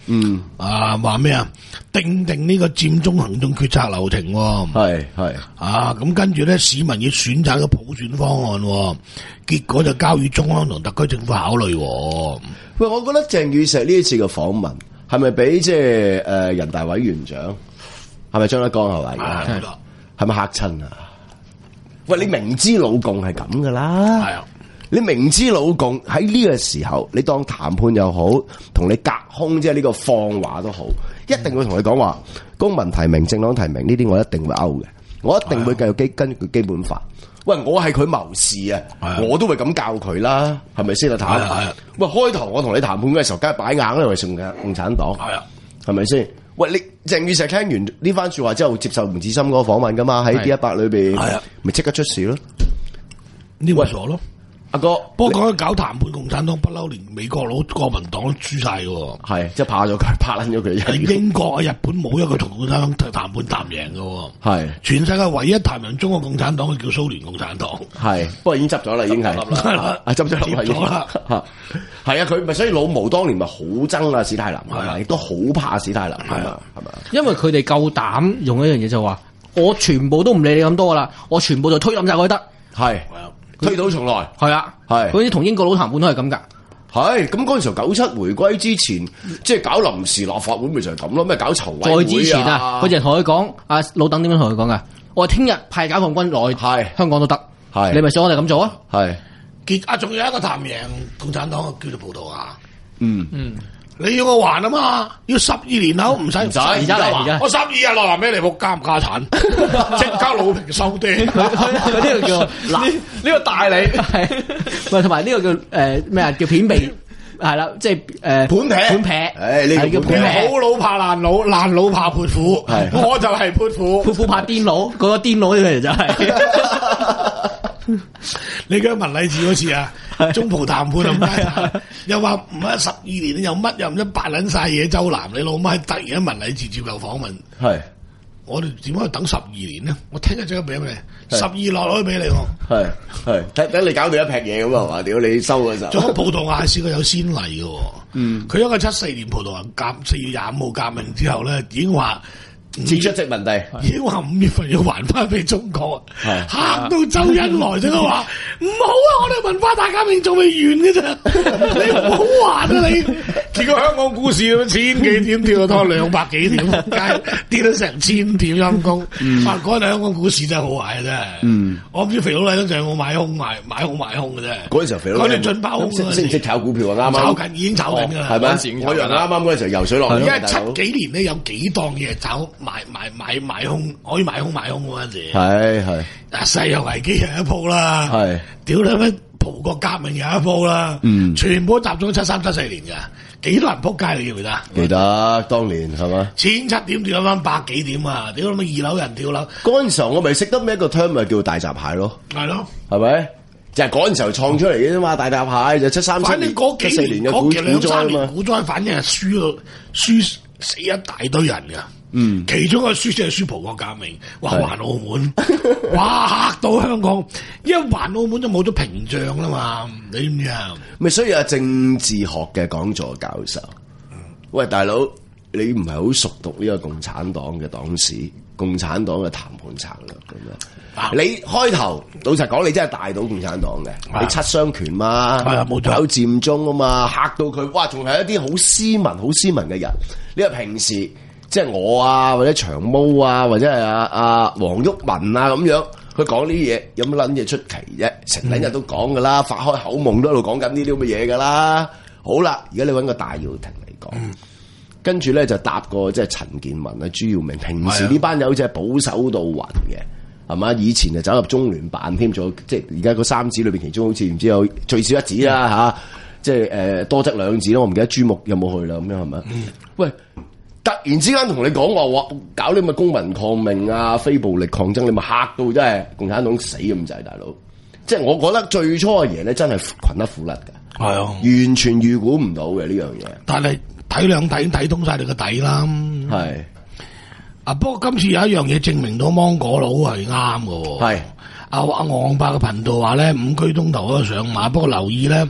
S3: 嗯，
S4: 啊話咩啊？定定呢個佔中行動決策流程喎。
S3: 係係
S4: 啊，咁跟住咧，市民要選擇個普選方案喎，結果就交予中央同特區政府考慮喎。
S3: 喂，我覺得鄭宇碩呢一次嘅訪問係咪俾即係誒人大委員長係咪張德江係咪？係係咪嚇親啊？喂，你明知老共係咁噶啦，係啊，你明知老共喺呢個時候，你當談判又好，同你隔空即係呢個放話都好，一定會同你講話公民提名、政黨提名呢啲，我一定會勾嘅，我一定會繼續基根據基本法。喂，我係佢謀士啊，我都會咁教佢啦，係咪先啊？談判，喂，開頭我同你談判嘅時候，梗係擺硬啦，為共共產黨，係啊，係咪先？喂，你鄭宇碩聽完呢番說話之後，接受吳志森嗰個訪問噶嘛？喺 D 一百裏邊，係啊，咪即刻出事咯？
S4: 呢個傻咯，阿
S3: 哥。
S4: 不過講緊搞談判，共產黨不嬲，連美國佬國民黨都輸晒嘅，
S3: 係即係怕咗佢，怕撚咗佢。
S4: 英國啊、日本冇一個同共產黨談判談贏嘅，係全世界唯一談贏中國共產黨嘅叫蘇聯共產黨，係不過已經執咗啦，已經係啊執咗笠咗啦，係啊，佢咪所以老毛當年咪好憎啊史太林係咪？亦都好怕史太林係嘛係嘛？
S5: 因為佢哋夠膽用一樣嘢就話，我全部都唔理你咁多噶啦，我全部就推冧晒佢得
S3: 係。推倒重來，
S5: 係啊，
S3: 係，
S5: 好似同英國佬談判都係咁噶，
S3: 係，咁嗰陣時候九七回歸之前，即係搞臨時立法會咪就係咁咯，咩搞籌委會啊？再之前啊，佢就同佢講，阿老鄧點樣同佢講噶？我聽日派解放軍來係香港都得，係，你咪想我哋咁做啊？係，
S4: 結啊，仲有一個談贏共產黨叫做葡萄牙，
S3: 嗯嗯。
S4: 你要我還啊嘛？要十二年後唔使唔使，而家嚟而家，我十二日落嚟俾你仆家唔家產，即刻老平收爹。
S5: 呢個叫嗱，呢個大理係，喂，同埋呢個叫誒咩啊？叫片皮係啦，即係誒
S3: 盤劈
S5: 盤劈，
S3: 誒呢個叫盤
S4: 劈。好佬怕爛佬，爛佬怕潑婦，我就係潑婦，
S5: 潑婦怕癲佬，嗰個癲佬呢個就係。
S4: 你講文禮治嗰次啊，中葡談判啊，又話唔係十二年，又乜又唔知白捻晒嘢。周南你老媽突然間文禮治接受訪問，係我哋點解等十二年呢？我聽日即刻俾你，十二落去俾你我，係
S3: 係等你搞到一劈嘢咁啊嘛！屌你收嘅時候，
S4: 仲有葡萄牙試過有先例嘅，嗯，佢一個七四年葡萄牙革四月廿五號革命之後咧，已經話。
S3: 撤出殖民地，
S4: 已經話五月份要還翻俾中國啊！嚇到周恩來就話唔好啊！我哋文化大革命仲未完嘅啫，你唔好還啊你！結果香港股市咁千幾點跳到兩百幾點，街跌咗成千點陰公。啊！嗰陣香港股市真係好壞啊！真係，嗯，我唔知肥佬黎都就係我買空買買空買空嘅啫。
S3: 嗰陣時候肥佬，
S4: 嗰陣進爆空嗰陣時，
S3: 識唔識炒股票啊？啱啱
S4: 炒緊，已經炒緊㗎啦。
S3: 係咪？我以為啱啱嗰陣時候游水落嚟。
S4: 而家七幾年咧有幾檔嘢炒。買買買買空可以買空買空嗰陣時，係係啊，石油危機又一鋪啦，係屌你咩葡國革命又一鋪啦，嗯，全部集中七三七四年㗎，幾多人撲街你記唔記得？
S3: 記得當年係嘛？
S4: 千七點跳翻百幾點啊！屌你咩二樓人跳樓
S3: 嗰陣時候，我咪識得咩一個 term 咪叫大閘蟹咯，
S4: 係咯，
S3: 係咪？就係嗰陣時候創出嚟嘅啫嘛，大閘蟹就七三七年、七四年嘅股股災啊嘛，
S4: 股災反正係輸到輸死一大堆人㗎。嗯，其中一個輸就係輸葡國革命，哇還澳門，哇嚇到香港，因為還澳門就冇咗屏障啦嘛，你知唔知啊？
S3: 咪所以有政治學嘅講座教授，嗯、喂大佬，你唔係好熟讀呢個共產黨嘅黨史、共產黨嘅談判策略咁樣。啊、你開頭老實講，你真係大到共產黨嘅，啊、你七傷拳嘛，冇錯，有佔中啊嘛，嚇到佢，哇！仲係一啲好斯文、好斯文嘅人，你話平時。即係我啊，或者長毛啊，或者係阿阿黃毓民啊咁樣，佢講呢啲嘢有乜撚嘢出奇啫？成兩日都講噶啦，嗯、發開口夢都喺度講緊呢啲咁嘅嘢噶啦。好啦，而家你揾個戴耀廷嚟講，嗯、跟住咧就搭個即係陳健民啊、朱耀明，平時呢班友即係保守到暈嘅，係嘛？以前就走入中聯辦添，咗即係而家個三子裏邊，其中好似唔知有最少一子啦嚇、嗯啊，即係誒、呃、多則兩子咯。我唔記得朱木有冇去啦，咁樣係咪？嗯、喂！突然之間同你講話，話搞啲咁嘅公民抗命啊、非暴力抗爭，你咪嚇到真係共產黨死咁滯，大佬！即係我覺得最初嘅嘢咧，真係群得苦甩嘅，係啊，完全預估唔到嘅呢樣嘢。但係睇兩睇睇通晒你個底啦，係是啊。不過今次有一樣嘢證明到芒果佬係啱嘅，係阿阿昂伯嘅頻道話咧五區東頭嗰個上馬，不過留意咧。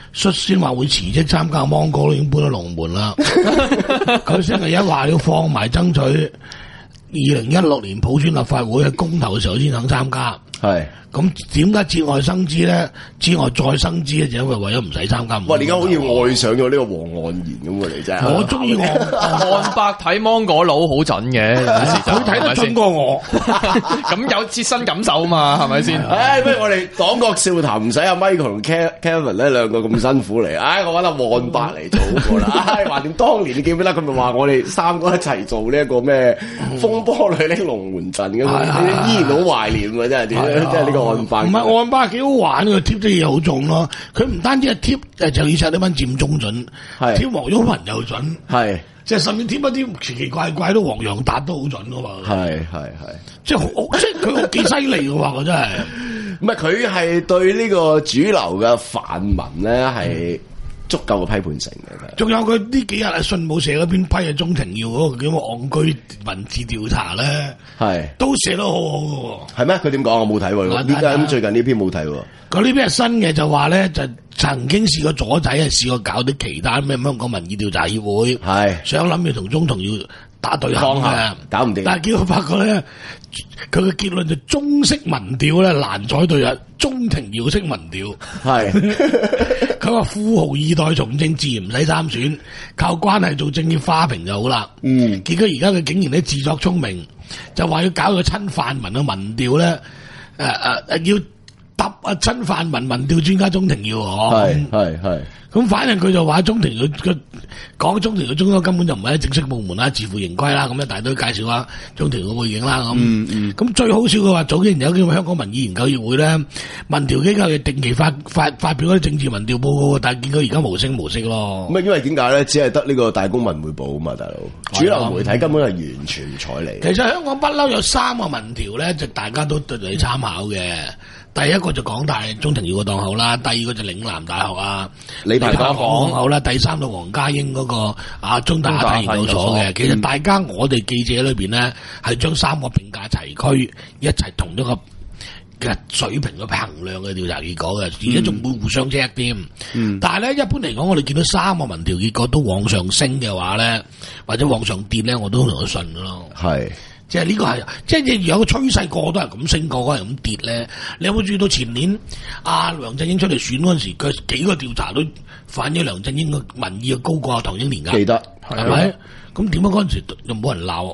S4: 率先話會辭職參加芒果都已經搬咗龍門啦。佢星期一話要放埋爭取二零一六年普選立法會嘅公投嘅時候先肯參加。
S3: 係。
S4: 咁點解節外生枝咧？節外再生枝咧，就因為為咗唔使參加。
S3: 哇！你而家好似愛上咗呢個黃岸賢咁喎，你真係。
S4: 我中意岸
S8: 岸伯睇芒果佬好準嘅，
S4: 佢睇得準過我。
S8: 咁有切身感受嘛？係咪先？
S3: 唉，不如我哋黨國笑談唔使阿 Michael 同 Kevin 咧兩個咁辛苦嚟。唉，我揾阿岸伯嚟做好過啦。唉，橫掂當年你記唔記得佢咪話我哋三個一齊做呢一個咩風波裏拎龍門陣嘅？依然好懷念啊！真係點？真係呢個。唔
S4: 係岸伯幾好玩，佢貼啲嘢好重咯。佢唔單止係貼誒鄭宇碩呢班佔中準，貼黃毓民又準，係即係甚至貼一啲奇奇怪怪都黃洋達都好準噶嘛。係係係，即係好即係佢幾犀利嘅話，我真係。
S3: 唔係佢係對呢個主流嘅泛民咧係。嗯足夠嘅批判性嘅，
S4: 仲有佢呢幾日喺信報社嗰邊批嘅鍾庭耀嗰個叫乜戇居文字調查咧，係都寫得好好嘅。係咩？佢點講？我冇睇喎。呢家咁最近呢篇冇睇喎。佢呢篇係新嘅，就話咧就曾經試過左仔係試過搞啲其他咩香港民意調查協會，係想諗住同鍾庭耀打對抗嘅，搞唔掂。但係結果發覺咧，佢嘅結論就中式民調咧難宰對日，鍾庭耀式民調係。佢話富豪二代從政自然唔使參選，靠關係做政協花瓶就好啦。嗯，結果而家佢竟然咧自作聰明，就話要搞個親泛民嘅民調咧，誒誒誒要揼啊親泛民民調專家鍾庭耀，係係係。咁反正佢就話鍾庭耀佢講鍾庭耀中央根本就唔係喺正式部門啦，自負盈虧啦，咁一大堆介紹下鍾庭耀嘅背景啦，咁嗯嗯，咁最好笑嘅話，早幾年有叫香港民意研究協會咧，民調機構嘅定期發發發表嗰啲政治民調報告，但係見到而家無聲無息咯。咁啊，因為點解咧？只係得呢個大公文匯報啊嘛，大佬，主流媒體根本係完全唔睬你。其實香港不嬲有三個民調咧，就大家都對你參考嘅。第一個就港大鍾庭耀個檔口啦，第二個就嶺南大學啊，李排港檔口啦，第三個黃家英嗰個啊中大亞太研究所嘅。其實大家我哋記者裏邊咧係將三個評價齊驅，一齊同一個嘅水平嘅衡量嘅調查結果嘅，而且仲會互相 check 添。嗯，但係咧一般嚟講，我哋見到三個民調結果都往上升嘅話咧，或者往上跌咧，我都同佢信咯。係。即係呢個係，即係有個趨勢，個個都係咁升，個個係咁跌咧。你有冇注意到前年阿梁振英出嚟選嗰陣時，佢幾個調查都反映梁振英嘅民意高過唐英年㗎？記得係咪？咁點解嗰陣時又冇人鬧？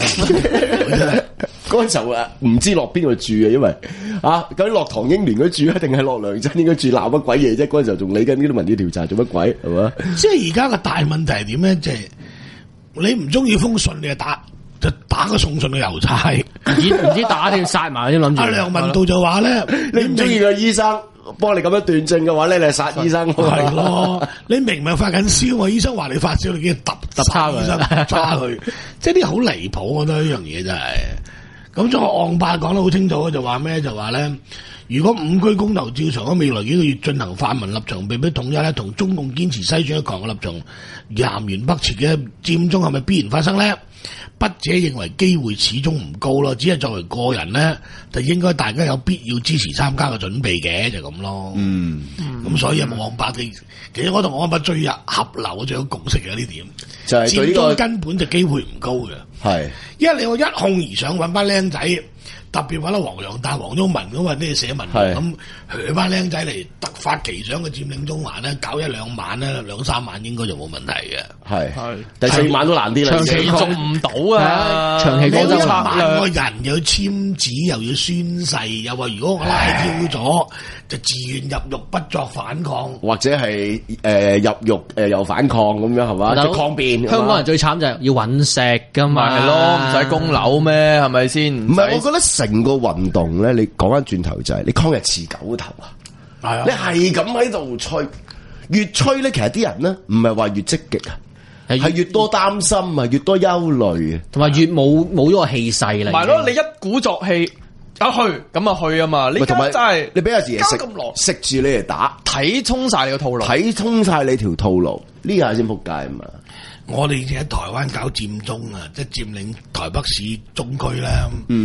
S4: 嗰陣時候啊，唔知落邊個住啊，因為啊，究竟落唐英年嗰住啊，定係落梁振英嗰住？鬧乜鬼嘢啫？嗰陣時候仲理緊呢啲民意調查做乜鬼係嘛？即係而家個大問題係點咧？即係你唔中意封信，你就打。就打個送信嘅郵差，唔知唔知打定殺埋啲諗住。阿梁文道就話咧，你唔中意個醫生幫你咁樣斷症嘅話咧，你係殺醫生。係咯，你明明發緊燒，啊醫生話你發燒，你竟然揼揼叉醫生叉佢，即係啲好離譜，我覺得呢樣嘢真係。咁仲有岸伯講得好清楚，就話咩？就話咧，如果五區公投照常喺未來幾個月進行，泛民立場被迫統一咧，同中共堅持西進一強嘅立場南轅北轍嘅佔中係咪必然發生咧？筆者認為機會始終唔高咯，只係作為個人咧，就應該大家有必要支持參加嘅準備嘅，就咁咯。嗯，咁、嗯、所以啊，岸伯嘅，其實我同岸伯最入合流，最有共識嘅呢點，就係佔中根本就機會唔高嘅。係，因為你我一控而上揾班僆仔。特別揾到黃洋達、黃毓民咁啊，啲寫文咁，佢班僆仔嚟突發奇想嘅佔領中環咧，搞一兩晚咧，兩三晚應該就冇問題嘅。係，第四晚都難啲啦，長期做唔到啊！長期講真話，一萬個人又要簽紙，又要宣誓，又話如果我拉票咗，就自願入獄不作反抗，或者係誒、呃、入獄誒又反抗咁樣係嘛？就抗辯。香港人最慘就係要揾食噶嘛，係咯，唔使供樓咩？係咪先？唔係，我覺得成個運動咧，你講翻轉頭就係、是、你抗日持久頭啊！係啊，你係咁喺度吹，越吹咧，其實啲人咧唔係話越積極啊，係越多擔心啊，越多憂慮啊，同埋越冇冇咗個氣勢啦。唔係咯，你一鼓作氣一去咁啊去啊嘛！你同埋真係你俾有時嘢食食住你嚟打，睇通晒你個套路，睇通晒你條套路，呢下先仆街啊嘛！我哋喺台灣搞佔中啊，即係佔領台北市中區咧，嗯，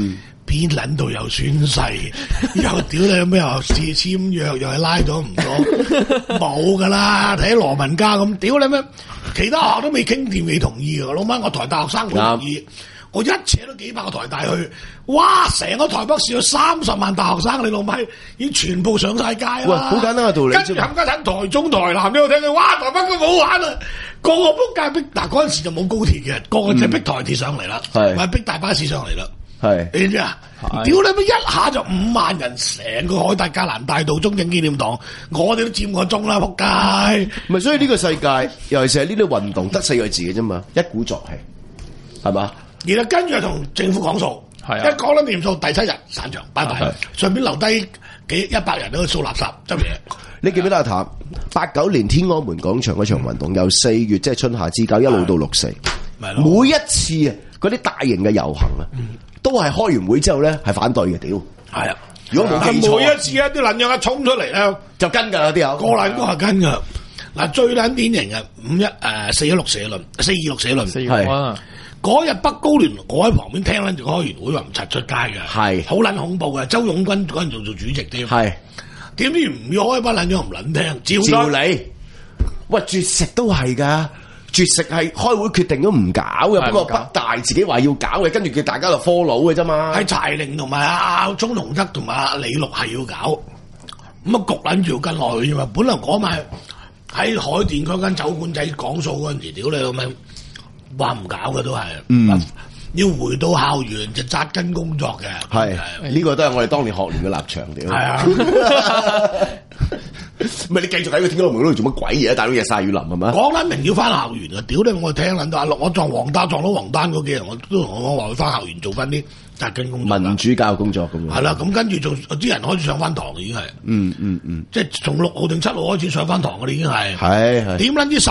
S4: 邊撚度又宣誓，又屌你咩又試簽約，又係拉咗唔到，冇噶啦！睇羅文嘉咁，屌你咩？其他學校都未傾掂，未同意嘅。老媽，我台大學生會同意，我一扯都幾百個台大去，哇！成個台北市有三十萬大學生，你老媽已經全部上晒街啦。
S3: 喂，好簡單嘅道理。
S4: 跟住冚家鏟台中台南都有聽到，哇！台北咁好玩啊！個個仆街逼，嗱嗰陣時就冇高鐵嘅，個個就逼台鐵上嚟啦，
S3: 係
S4: 咪逼大巴士上嚟啦。
S3: 係，
S4: 你知啊？屌你咪一下就五萬人，成個海達格蘭大道中正紀念堂，我哋都佔個鐘啦，仆街！
S3: 咪所以呢個世界，尤其是係呢啲運動，得四個字嘅啫嘛，一鼓作氣，係嘛？
S4: 然後跟住同政府講數，
S8: 係啊，
S4: 一講得掂數，第七日散場，拜拜。上邊留低幾一百人喺度掃垃圾執嘢。
S3: 你記唔記得阿譚？八九年天安門廣場嗰場運動，由四月即係春夏之交一路到六四，每一次啊嗰啲大型嘅遊行啊，都係開完會之後咧係反對嘅，屌！係啊，如果冇記錯，
S4: 每一次啊啲撚樣一衝出嚟咧，
S3: 就跟㗎啦啲友，
S4: 個撚都係跟㗎。嗱最撚典型嘅五一誒四一六社論，四二六社論，係嗰日北高聯，我喺旁邊聽咧就開完會話唔柒出街嘅，係好撚恐怖嘅。周勇軍嗰陣仲做主席添，係點知唔要開班撚樣唔撚聽，照
S3: 照你。喂，絕食都係㗎。絕食係開會決定都唔搞嘅，不過北大自己話要搞嘅，跟住叫大家就 follow 嘅啫嘛。係柴玲同埋阿鍾龍德同埋阿李錄係要搞，咁啊焗撚住要跟落去啫嘛。本來講埋喺海淀嗰間酒館仔講數嗰陣時，屌你老味，話唔搞嘅都係，嗯，要回到校園就紮根工作嘅。係呢個都係我哋當年學聯嘅立場屌。係啊。唔係你繼續喺個天安門嗰度做乜鬼嘢啊？大佬日曬雨淋係咪？講撚明要翻校園啊！屌你，我聽撚到阿陸，我撞黃丹撞到黃丹嗰幾日，我都同我話去翻校園做翻啲紮根工作、民主教育工作咁樣。係啦，咁跟住做啲人開始上翻堂已經係。嗯嗯嗯，即係從六號定七號開始上翻堂嘅，已經係。係係。點撚知十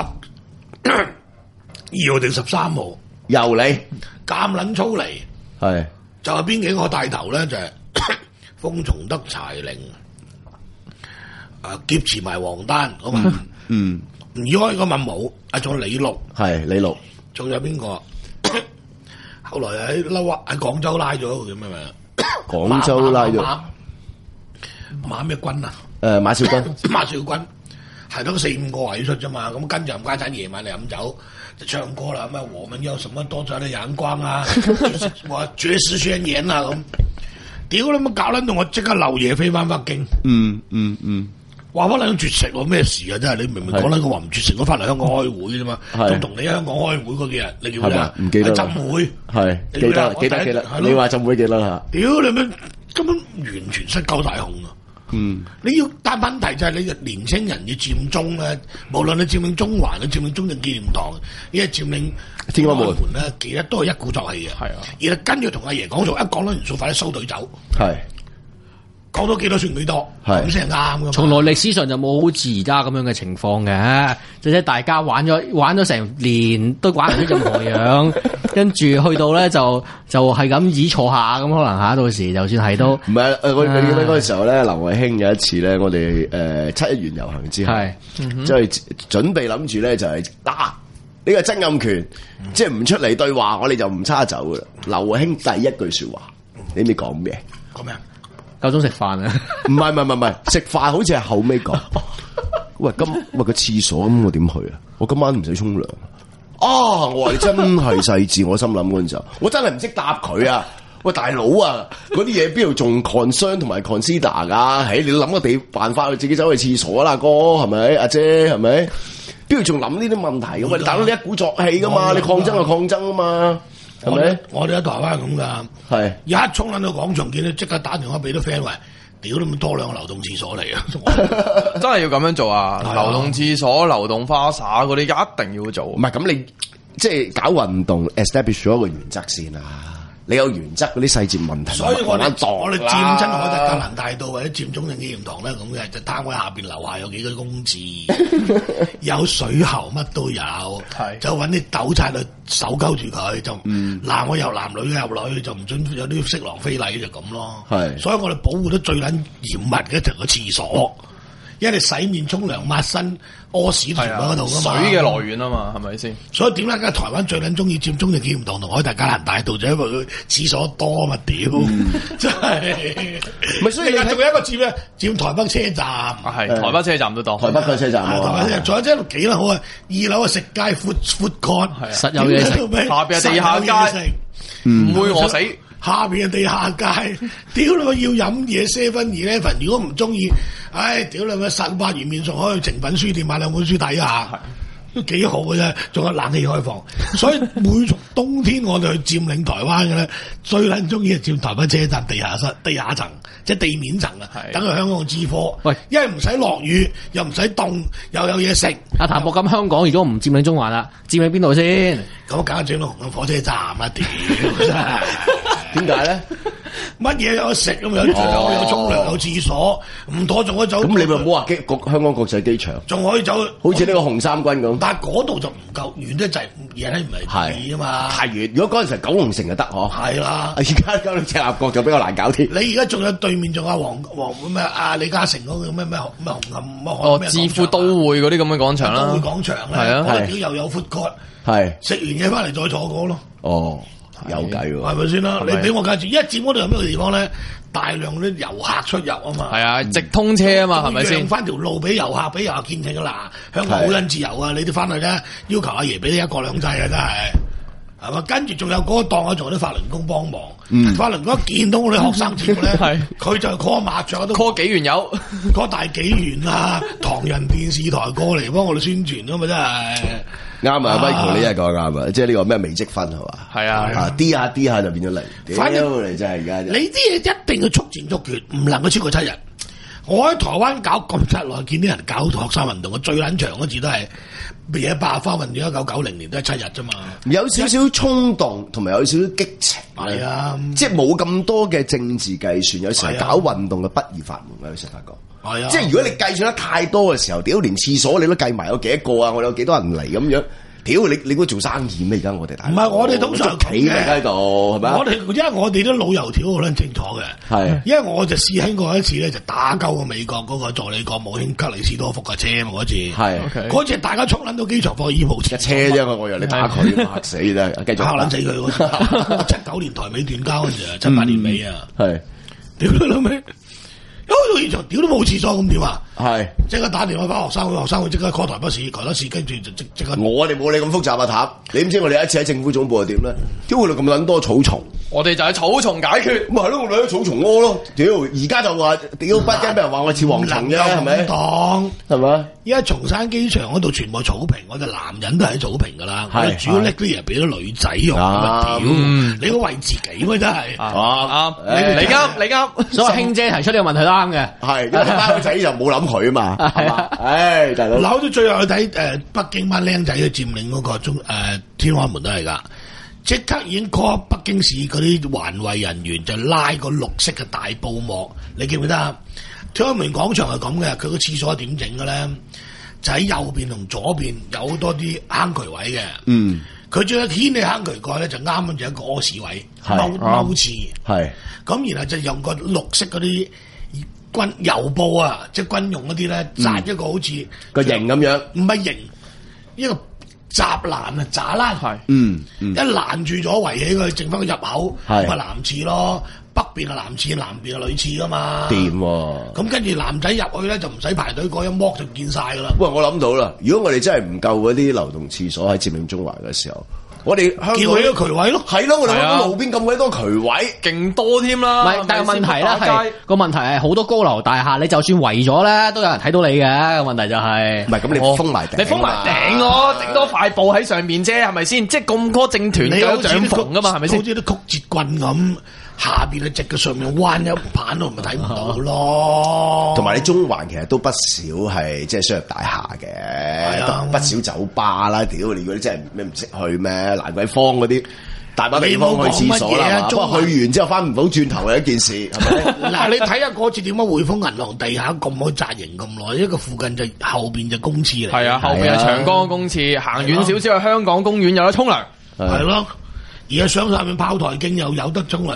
S3: 二號定十三號又嚟咁撚粗嚟？係就係邊幾個帶頭咧？就係封從德、柴玲。啊！劫持埋黃丹咁啊，嗯，唔開咁啊冇，啊仲有李錄，係李錄，仲有邊個？後來喺嬲啊，喺廣州拉咗叫咩名？廣州拉咗馬咩軍啊？誒，馬少軍，馬少軍係得四五個位出啫嘛，咁跟住唔家陣夜晚嚟飲酒就唱歌啦，咩我們有什麼多彩的陽光啊，我絕世宣言啊咁，屌你乜搞撚到我即刻漏夜飛翻北京，嗯嗯嗯。話翻嚟絕食喎，咩事啊？真係你明明講緊我話唔絕食，我翻嚟香港開會啫嘛，仲同你喺香港開會嗰幾日，你記唔記得？唔記得。浸會係記得記得記得，你話浸會記得啦。屌你咩？根本完全失鳩大控啊！嗯，你要但問題就係你年青人要佔中咧，無論你佔領中環，你佔領中正紀念堂，你係佔領天安門咧，其實都係一鼓作氣嘅。係啊，而跟住同阿爺講數，一講多元素，快啲收隊走。係。講到幾多算幾多，咁先係啱噶。從來歷史上就冇好似而家咁樣嘅情況嘅，即係大家玩咗玩咗成年都玩唔出任何樣，跟住去到咧就就係咁倚坐下咁，可能吓到時就算係都唔係。誒，我記得嗰個時候咧，劉慧卿有一次咧，我哋誒七一元遊行之後，即係準備諗住咧就係嗱呢個曾蔭權，即係唔出嚟對話，我哋就唔叉走噶啦。劉慧卿第一句說話，你知講咩？講咩啊？夠鐘食飯啊？唔係唔係唔係，食飯好似係後尾講。喂，今喂個廁所咁我點去啊？我今晚唔使沖涼。啊！我話你真係細緻，我心諗嗰陣時候，我真係唔識答佢啊！喂，大佬啊，嗰啲嘢邊度仲 concern 同埋 consider 噶？唉，你諗個地辦法，自己走去廁所啦，哥係咪？阿姐係咪？邊度仲諗呢啲問題？喂，大佬你一鼓作氣噶嘛？你抗爭就抗爭啊嘛？係咪？我哋喺台灣咁噶，係一衝撚到廣場見到即刻打電話俾啲 friend 話，屌你咁多兩個流動廁所嚟啊！真係要咁樣做啊！流動廁所、流動花灑嗰啲一定要做。唔係咁你即係搞運動 establish 咗一個原則先啊！你有原則嗰啲細節問題，所以我哋我哋佔真海達格蘭大道或者佔中正紀念堂咧，咁嘅就攤位下邊樓下有幾個公廁，有水喉乜都有，就揾啲斗叉去手勾住佢，就嗱、嗯、我有男女入女就唔准有啲色狼非禮就咁咯。係，所以我哋保護得最撚嚴密嘅就係個廁所。
S4: 因為你洗面、沖涼、抹身、屙屎全部喺嗰度噶嘛。
S8: 水嘅來源啊嘛，係咪先？
S4: 所以點解而家台灣最撚中意佔中就見唔到同海大加蘭大道，就因為佢廁所多啊嘛，屌！真係。咪所以你仲有一個佔咧，佔台北車站。
S8: 係台北車站都多，
S3: 台北嘅車站。
S4: 台北車站，仲有即係幾撚好啊！二樓啊食街闊闊闊，
S5: 實有嘢食。
S8: 下邊係地下街，唔會餓死。
S4: 下邊嘅地下街，屌你！要飲嘢 seven eleven， 如果唔中意，唉，屌你！十八元面送可以誠品書店買兩本書睇下，都幾好嘅啫。仲有冷氣開放，所以每逢冬天我哋去佔領台灣嘅咧，最撚中意係佔台北車站地下室、地下層，即係地面層啊，等佢香港支貨。喂，因為唔使落雨，又唔使凍，又有嘢食。
S5: 阿譚博咁香港如果唔佔領中環啦，佔領邊度先？
S4: 咁梗係佔領紅磡火車站啦，屌真係！
S3: 點解咧？
S4: 乜嘢有得食咁有有有沖涼有廁所，唔妥仲可以走。
S3: 咁你咪唔好話機國香港國際機場，
S4: 仲可以走，
S3: 好似呢個紅三軍咁。
S4: 但係嗰度就唔夠遠得滯，嘢唔係遠啊嘛。
S3: 太遠。如果嗰陣時九龍城就得嗬。
S4: 係啦。
S3: 而家九龍赤鱲角就比較難搞啲。
S4: 你而家仲有對面仲有黃黃咩啊李嘉誠嗰個咩咩咩紅磡咩
S8: 哦置富都會嗰啲咁嘅廣場啦。
S4: 都會廣場咧，
S8: 係啊，
S4: 屌又有 food court，
S3: 係
S4: 食完嘢翻嚟再坐過咯。
S3: 哦。有計喎，
S4: 係咪先啦？你俾我介紹，一佔嗰度有咩地方咧？大量啲遊客出入啊嘛，
S8: 係啊，直通車啊嘛，係咪先？
S4: 讓翻條路俾遊客，俾遊客見證啊嗱，香港好撚自由啊！你哋翻去咧，要求阿爺俾你一國兩制啊，真係係嘛？跟住仲有嗰個檔啊，仲有啲法輪功幫忙。嗯，法輪功一見到我哋學生節目咧，佢就 call 麻雀都
S8: call 紀元有
S4: call 大紀元啊，唐人電視台過嚟幫我哋宣傳啊嘛，真係。
S3: 啱啊 ，Michael 你係講啱啊，即係呢個咩微積分係嘛？
S8: 係啊，
S3: 啊 D 下 D 下就變咗零。
S4: 反正
S3: 你真係而家，
S4: 你啲嘢一定要速戰速決，唔能夠超過七日。我喺台灣搞咁七耐，見啲人搞學生運動，我最撚長嗰次都係嘢爆發運動，一九九零年都係七日啫嘛。
S3: 有少少衝動，同埋有少少激情。
S4: 係啊，
S3: 即係冇咁多嘅政治計算，有時係搞運動嘅不二法門，有時發覺。係啊，即係如果你計算得太多嘅時候，屌連廁所你都計埋有幾多個啊？我有幾多人嚟咁樣？屌你你估做生意咩？而家我哋大唔
S4: 係我哋通常
S3: 企喺喺度係咪？
S4: 我哋因為我哋啲老油條好撚清楚嘅，係因為我就試喺過一次咧，就打鳩個美國嗰個助理國務卿克里斯多福嘅車嘛嗰次，係嗰次大家衝撚到機場放醫務車
S3: 車啫，我以為你打佢嚇死啫，繼續
S4: 嚇撚死佢嗰次，七九年台美斷交嗰陣，七八年尾啊，係屌你老味！到現場屌都冇廁所咁點啊？係即刻打電話翻學生會，學生會即刻 call 台北市，台北市跟住就即即刻。
S3: 我哋冇你咁複雜啊，譚！你唔知我哋一次喺政府總部係點咧？屌佢哋咁撚多草叢，
S8: 我哋就係草叢解決。
S3: 咪係咯，我哋喺草叢屙咯。屌而家就話屌北京俾人話我似蝗蟲啫，係咪？當係咪？
S4: 而家松山機場嗰度全部草坪，我哋男人都喺草坪噶啦。係主要拎啲嘢俾咗女仔用。屌你好為自己咩真係？
S8: 啱啱你啱你啱。
S5: 所以卿姐提出呢個問題都啱嘅。
S3: 係，因為班仔就冇諗佢啊嘛，係嘛？唉，大佬，
S4: 扭到最後去睇誒北京班僆仔去佔領嗰個中誒天安門都係噶，即刻已經 call 北京市嗰啲環衛人員就拉個綠色嘅大布幕，你記唔記得啊？天安門廣場係咁嘅，佢個廁所點整嘅咧？就喺右邊同左邊有好多啲坑渠位嘅，嗯，佢將一掀起坑渠蓋咧就啱啱就一個屙屎位，踎踎廁，係，咁然後就用個綠色嗰啲。軍油布啊，即係軍用嗰啲咧，紮一個好似
S3: 個形咁樣，
S4: 唔係形，一個柵欄啊，柵欄，係，嗯，一攔住咗圍起佢，剩翻個入口，咪男廁咯，北邊係男廁，南邊係女廁噶嘛，掂喎。咁跟住男仔入去咧就唔使排隊，嗰一剝就見晒噶啦。喂，
S3: 我諗到啦，如果我哋真係唔夠嗰啲流動廁所喺佔領中環嘅時候。我哋香港
S4: 叫佢個渠位咯，
S3: 係咯，我哋香港路邊咁鬼多渠位，
S8: 勁多添啦。
S5: 唔係，但係問題咧係個問題係好多高樓大廈，你就算圍咗咧，都有人睇到你嘅。個問題就係，
S3: 唔係咁你封埋頂，
S8: 你封埋頂咯，整多塊布喺上面啫，係咪先？即係咁多政團有帳篷噶嘛，係咪先？
S4: 好似啲曲折棍咁。下邊嘅直嘅上面彎一棒都咪睇唔到咯，
S3: 同埋你中環其實都不少係即係商業大廈嘅，啊、不少酒吧啦。屌你如果你真係咩唔識去咩？蘭桂坊嗰啲大把地方去廁所啦，不過去完之後翻唔到轉頭嘅一件事，係咪？
S4: 嗱，你睇下嗰次點解匯豐銀行地下咁好紮營咁耐？一個附近就後邊就公廁嚟，
S8: 係啊，後邊係長江公廁，行遠少少去香港公園有得沖涼，
S4: 係咯。而家上上面炮台徑又有得沖涼噶，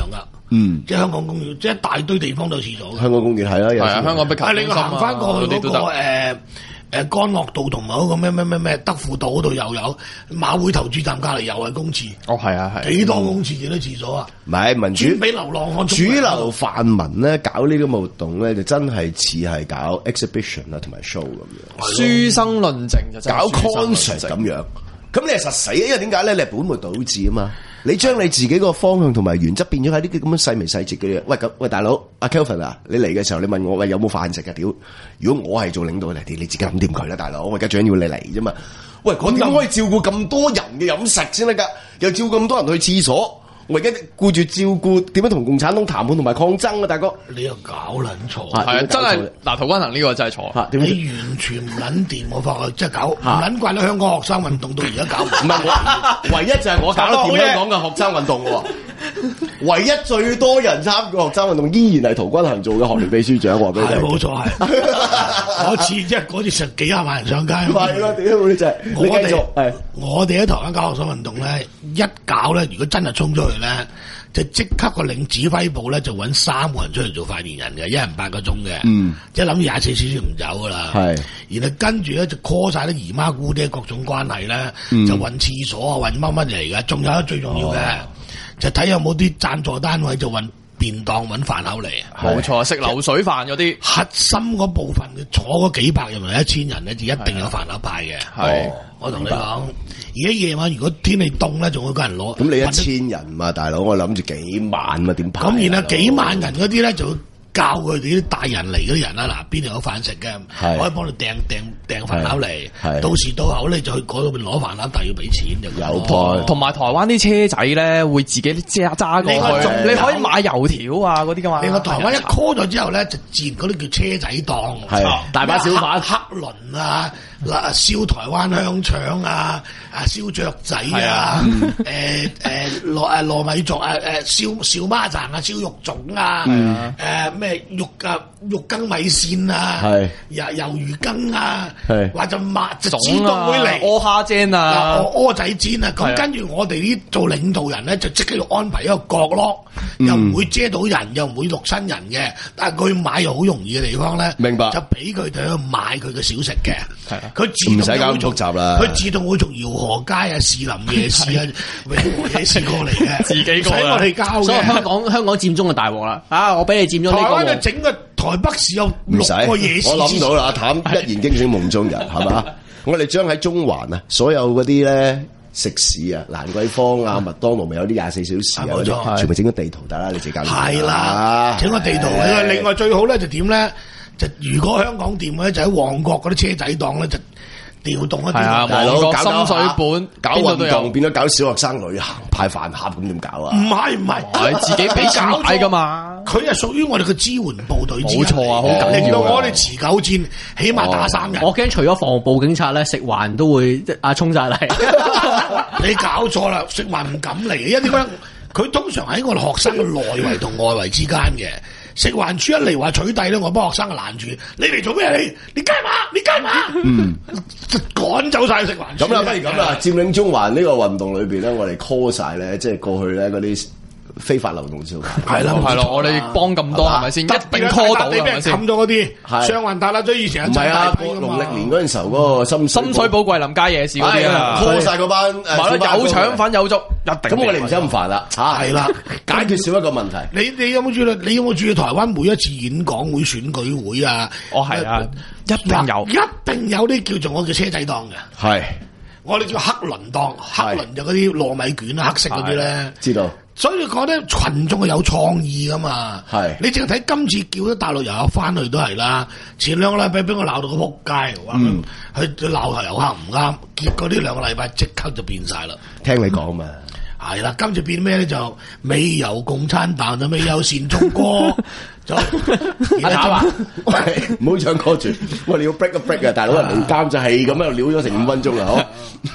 S3: 嗯，
S4: 即係香港公園，即係一大堆地方都有廁所嘅。
S3: 香港公園係啦，
S8: 係啊，香港碧球中心啊，
S4: 你行翻過去嗰個
S8: 嗰啲都得。
S4: 誒誒干諾道同埋嗰個咩咩咩咩德輔道嗰度又有，馬會投注站隔離又係公廁。
S8: 哦，係啊，係。
S4: 幾多公廁幾多廁所啊？
S3: 唔係民主
S4: 專俾流浪漢。
S3: 主流泛民咧搞呢啲活動咧，就真係似係搞 exhibition 啦，同埋 show 咁樣。
S8: 書生論證就真係
S3: 搞 concert 咁樣，咁你係實死，因為點解咧？你係本末倒置啊嘛！你將你自己個方向同埋原則變咗喺呢啲咁樣細微細節嘅嘢。喂咁，喂大佬阿 Kelvin 啊，你嚟嘅時候你問我喂有冇飯食啊？屌！如果我係做領導嚟，你自己諗掂佢啦，大佬。我而家最緊要你嚟啫嘛。喂，我點可以照顧咁多人嘅飲食先得㗎？又照顧咁多人去廁所？我而家顧住照顧點樣同共產黨談判同埋抗爭啊，大哥！
S4: 你又搞撚錯，
S8: 係啊，真係嗱，陶君行呢個真係錯。
S4: 你完全唔撚掂，我發覺即係搞唔撚慣啦！香港學生運動到而家搞唔
S3: 唔係我，唯一就係我搞得掂香港嘅學生運動喎。唯一最多人參與學生運動，依然係陶君行做嘅學聯秘書長。話俾你聽，
S4: 冇錯係。嗰次即係嗰次成幾廿萬人上街。
S3: 係咯，屌你真係！
S4: 我哋
S3: 係
S4: 我哋喺台灣搞學生運動咧，一搞咧，如果真係衝出去咧，就即刻個領指揮部咧就揾三個人出嚟做發言人嘅，一人八個鐘嘅。嗯，即係諗住廿四小時唔走噶啦。係，然後跟住咧就 call 晒啲姨媽姑爹各種關係咧，就揾廁所啊，揾乜乜嚟嘅。仲有最重要嘅。就睇有冇啲贊助單位就揾便當揾飯口嚟，
S8: 冇錯，食流水飯嗰啲
S4: 核心嗰部分，坐嗰幾百人或者一千人咧，就一定有飯口派嘅。係，我同你講，而家夜晚如果天氣凍咧，仲會有人攞。
S3: 咁你一千人嘛，大佬，我諗住幾萬嘛，點派？
S4: 咁然後幾萬人嗰啲咧就。教佢哋啲大人嚟嗰啲人啦，嗱邊度有飯食嘅，可以幫你訂訂訂飯盒嚟，到時到後咧就去嗰度攞飯盒，但係要俾錢就
S3: 有派。
S8: 同埋台灣啲車仔咧會自己揸揸過去，你可以買油條啊嗰啲噶嘛。
S4: 另外台灣一 call 咗之後咧，就自然嗰啲叫車仔檔，
S3: 大把小販
S4: 黑輪啊，嗱燒台灣香腸啊，啊燒雀仔啊，誒誒糯誒糯米粽啊，誒燒燒孖贊啊，燒肉粽啊，誒咩？肉啊，肉羹米線啊，係魷魷魚羹啊，係或者麥就自動會嚟
S8: 蚵蝦煎啊，
S4: 蚵仔煎啊，咁跟住我哋啲做領導人咧，就即刻要安排一個角落，又唔會遮到人，又唔會錄親人嘅，但係佢買又好容易嘅地方咧，
S3: 明白就
S4: 俾佢哋去買佢嘅小食嘅，係佢
S3: 自動唔使搞咁複雜啦，
S4: 佢自動會從饒河街啊、士林夜市啊、永和夜市過嚟嘅，
S8: 自己過
S4: 我哋交嘅，
S5: 所以香港香港佔中就大鑊啦，啊，我俾你佔咗呢個。
S4: 整個台北市有六個夜市，
S3: 我諗到啦，阿譚一言驚醒夢中人，係嘛？我哋將喺中環啊，所有嗰啲咧食肆啊，蘭桂坊啊、麥當勞咪有啲廿四小時啊，嗰啲全部整個地圖，大家你自己搞。
S4: 係啦，整個地圖。另外最好咧就點咧？就如果香港掂咧，就喺旺角嗰啲車仔檔咧就。調動一啲
S8: 大佬搞深水埗
S3: 搞運動變咗搞小學生旅行派飯盒咁點搞啊？
S4: 唔係唔係，
S8: 係自己俾錢買噶嘛？
S4: 佢係屬於我哋嘅支援部隊，
S8: 冇錯啊，好緊要，
S4: 令到我哋持久戰，起碼打三日。
S5: 我驚除咗防暴警察咧，食環都會啊衝晒嚟。
S4: 你搞錯啦，食環唔敢嚟嘅，因為點解？佢通常喺我哋學生嘅內圍同外圍之間嘅。食環署一嚟話取締咧，我幫學生攔住，你嚟做咩？你你雞馬，你雞馬，嗯，趕走晒食環署。
S3: 咁啦，不如咁啦，佔領中環呢個運動裏邊咧，我哋 call 晒咧，即係過去咧嗰啲非法流動小販。
S8: 係啦，係咯，我哋幫咁多係咪先？一定 call 到係咪先？
S4: 冚咗嗰啲上環達啦，最以前
S3: 唔係啊，農曆年嗰陣時候嗰個深
S8: 深水埗桂林街夜市嗰啲啊
S3: ，call 晒嗰班誒
S8: 有腸粉有粥，一定。
S3: 咁我哋唔使咁煩啦，嚇係啦，解決少一個問題。
S4: 你你有冇注意？你有冇注意台灣每一次演講會、選舉會啊？
S8: 哦，係啊，一定有，
S4: 一定有啲叫做我叫車仔檔嘅。
S3: 係，
S4: 我哋叫黑輪檔，黑輪就嗰啲糯米卷啊，黑色嗰啲咧。知道。所以你講咧，群眾係有創意噶嘛？係。你淨係睇今次叫咗大陸遊客翻去都係啦。前兩個禮拜俾我鬧到個仆街，話佢佢鬧頭遊客唔啱，結果呢兩個禮拜即刻就變晒啦。
S3: 聽你講嘛。
S4: 係啦，今次變咩咧？就未有共產黨，就未有善中歌，就阿頭啊！
S3: 喂，唔好唱歌住，我哋要 break 一 break 啊！大佬人哋監就係咁樣撩咗成五分鐘啦，好。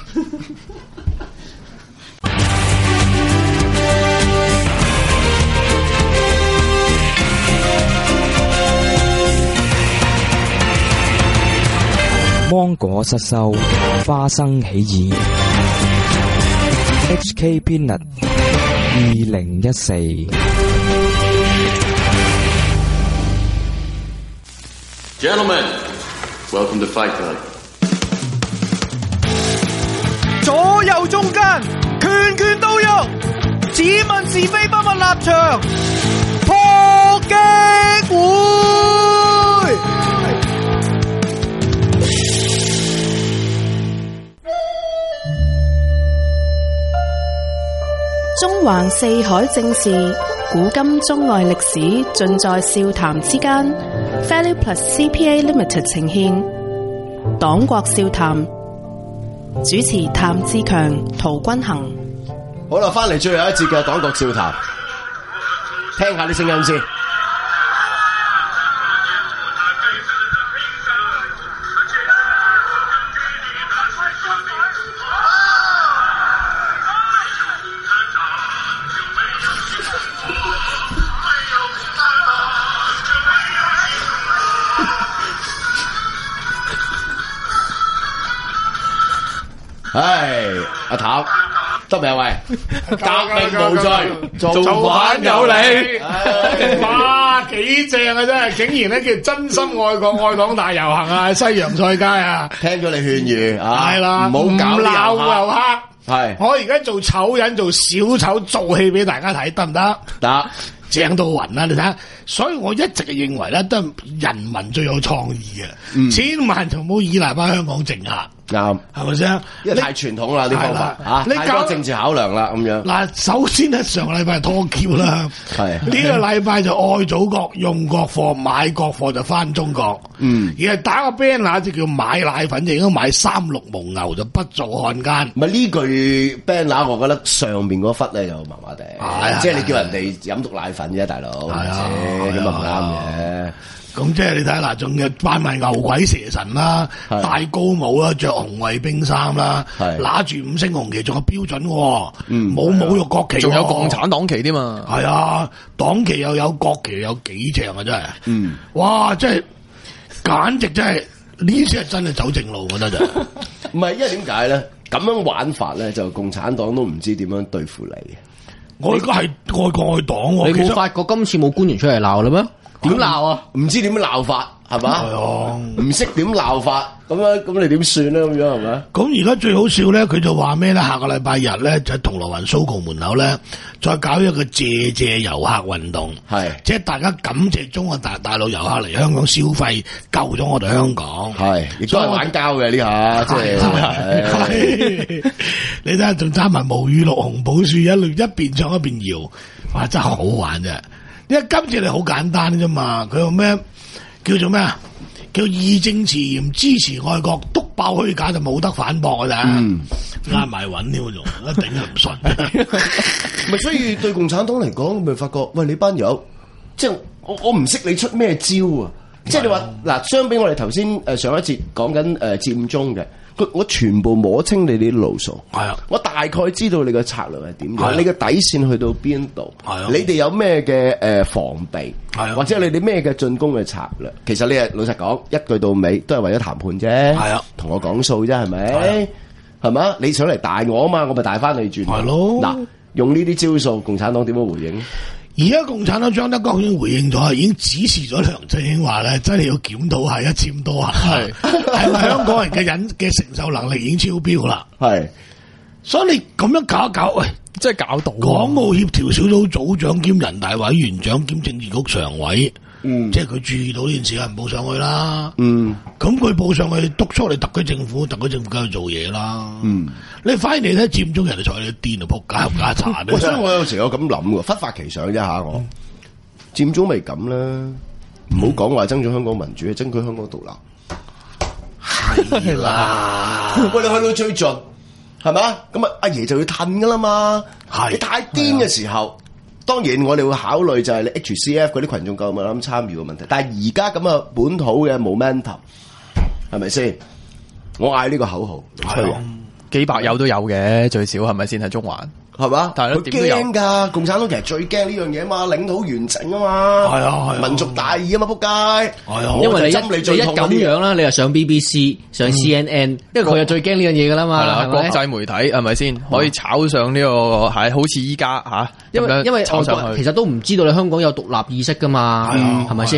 S9: 芒果失收，花生起義。H K Peanut 二零一四。
S10: Gentlemen, welcome to Fight Club.
S11: 左右中間，拳拳到肉，只問是非不問立場，破擊會。
S2: 中橫四海正事，古今中外歷史，盡在笑談之間。Value Plus C P A Limited 呈獻黨國笑談，主持譚志強、陶君行。
S3: 好啦，翻嚟最後一節嘅黨國笑談，聽下啲聲音先。唉，阿譚得未啊？喂，革命無罪，造反有理。
S4: 哇，幾正啊！真係，竟然咧叫真心愛國愛黨大遊行啊，西洋菜街啊，
S3: 聽咗你勸喻啊，
S4: 係啦，
S3: 唔好搞
S4: 鬧遊客。
S3: 係，
S4: 我而家做醜人，做小丑，做戲俾大家睇，得唔得？
S3: 得。
S4: 正到暈啦！你睇下，所以我一直嘅認為咧，都係人民最有創意嘅，嗯、千萬就唔好依賴翻香港政客。
S3: 啱，
S4: 係咪先？
S3: 因為太傳統啦啲方法嚇，
S4: 你
S3: 太多政治考量啦咁樣。
S4: 嗱，首先咧，上個禮拜係拖橋啦，係呢個禮拜就愛祖國、用國貨、買國貨就翻中國。嗯，而係打個 banner 就叫買奶粉，就應該買三鹿蒙牛就不做漢奸。
S3: 唔係呢句 banner，我覺得上面嗰忽咧就麻麻地，即係你叫人哋飲毒奶粉啫，大佬，係啊，咁啊唔啱嘅。
S4: 咁即係你睇下嗱，仲有扮埋牛鬼蛇神啦，戴高帽啦，着紅衛兵衫啦，拿住五星紅旗，仲有標準，冇侮辱國旗，
S8: 仲有共產黨旗添嘛？
S4: 係啊，黨旗又有國旗，有幾正啊！真係，嗯，哇，真係，簡直真係呢次係真係走正路，我覺得就
S3: 唔係，因為點解咧？咁樣玩法咧，就共產黨都唔知點樣對付你嘅。
S4: 我而家係愛國愛黨喎，
S5: 你冇發覺今次冇官員出嚟鬧啦咩？點鬧啊？
S3: 唔知點樣鬧法係嘛？係啊，唔識點鬧法，咁樣咁你點算咧？咁樣係咪？
S4: 咁而家最好笑咧，佢就話咩咧？下個禮拜日咧就喺銅鑼灣蘇豪門口咧，再搞一個謝謝遊客運動，係即係大家感謝中國大大陸遊客嚟香港消費，救咗我哋香港，係亦都係玩膠嘅呢下，即係你睇下仲揸埋毛雨綠紅寶樹，一路一邊唱一邊搖，哇！真係好玩啫！因為今次你好簡單啫嘛，佢話咩叫做咩啊？叫義正辭嚴支持愛國，篤爆虛假就冇得反駁㗎咋，拉埋穩添仲，一頂佢唔順。
S3: 咪所以對共產黨嚟講，咪發覺喂你班友，即係我我唔識你出咩招啊！即係你話嗱，相比我哋頭先誒上一節講緊誒佔中嘅。我全部摸清你啲路數，係啊，我大概知道你個策略係點樣，啊、你嘅底線去到邊度，係啊，你哋有咩嘅誒防備，係啊，或者你哋咩嘅進攻嘅策略，其實你係老實講，一句到尾都係為咗談判啫，係啊，同我講數啫，係咪？係嘛、啊？你想嚟大我啊嘛，我咪大翻你轉，係咯。嗱，用呢啲招數，共產黨點樣回應？
S4: 而家共產黨張德江已經回應咗，已經指示咗梁振英話咧，真係要檢討下一簽多下，係係咪香港人嘅忍嘅承受能力已經超標啦？係，所以你咁樣搞一搞，喂，
S8: 真係搞到
S4: 港澳協調小組組長兼人大委員長兼政治局常委，嗯，即係佢注意到呢件事，有人報上去啦，嗯，咁佢報上去督促你特區政府，特區政府梗係做嘢啦，嗯，你反而你睇佔中人哋睬你癲啊，仆街冚家鏟咧，
S3: 所以我有時有咁諗嘅，忽發奇想一下我，佔、嗯、中咪咁啦，唔好講話爭取香港民主，係爭取香港獨立，係啦，喂，你去到最盡，係嘛？咁啊，阿爺就要褪噶啦嘛，係你太癲嘅時候。當然我哋會考慮就係你 H C F 嗰啲群眾夠唔夠膽參與嘅問題，但係而家咁嘅本土嘅 momentum 係咪先？我嗌呢個口號，係
S8: 幾百友都有嘅，最少係咪先？喺中環
S3: 係嘛？
S8: 但係
S3: 佢驚㗎，共產黨其實最驚呢樣嘢嘛，領土完整啊嘛，係啊，民族大義啊嘛，仆街係啊，
S5: 因為你一你一咁樣啦，你又上 B B C 上 C N N，因為佢又最驚呢樣嘢㗎啦嘛，係啦，
S8: 國際媒體係咪先可以炒上呢個係好似依家嚇？
S5: 因為因為外國其實都唔知道你香港有獨立意識㗎嘛，係咪先？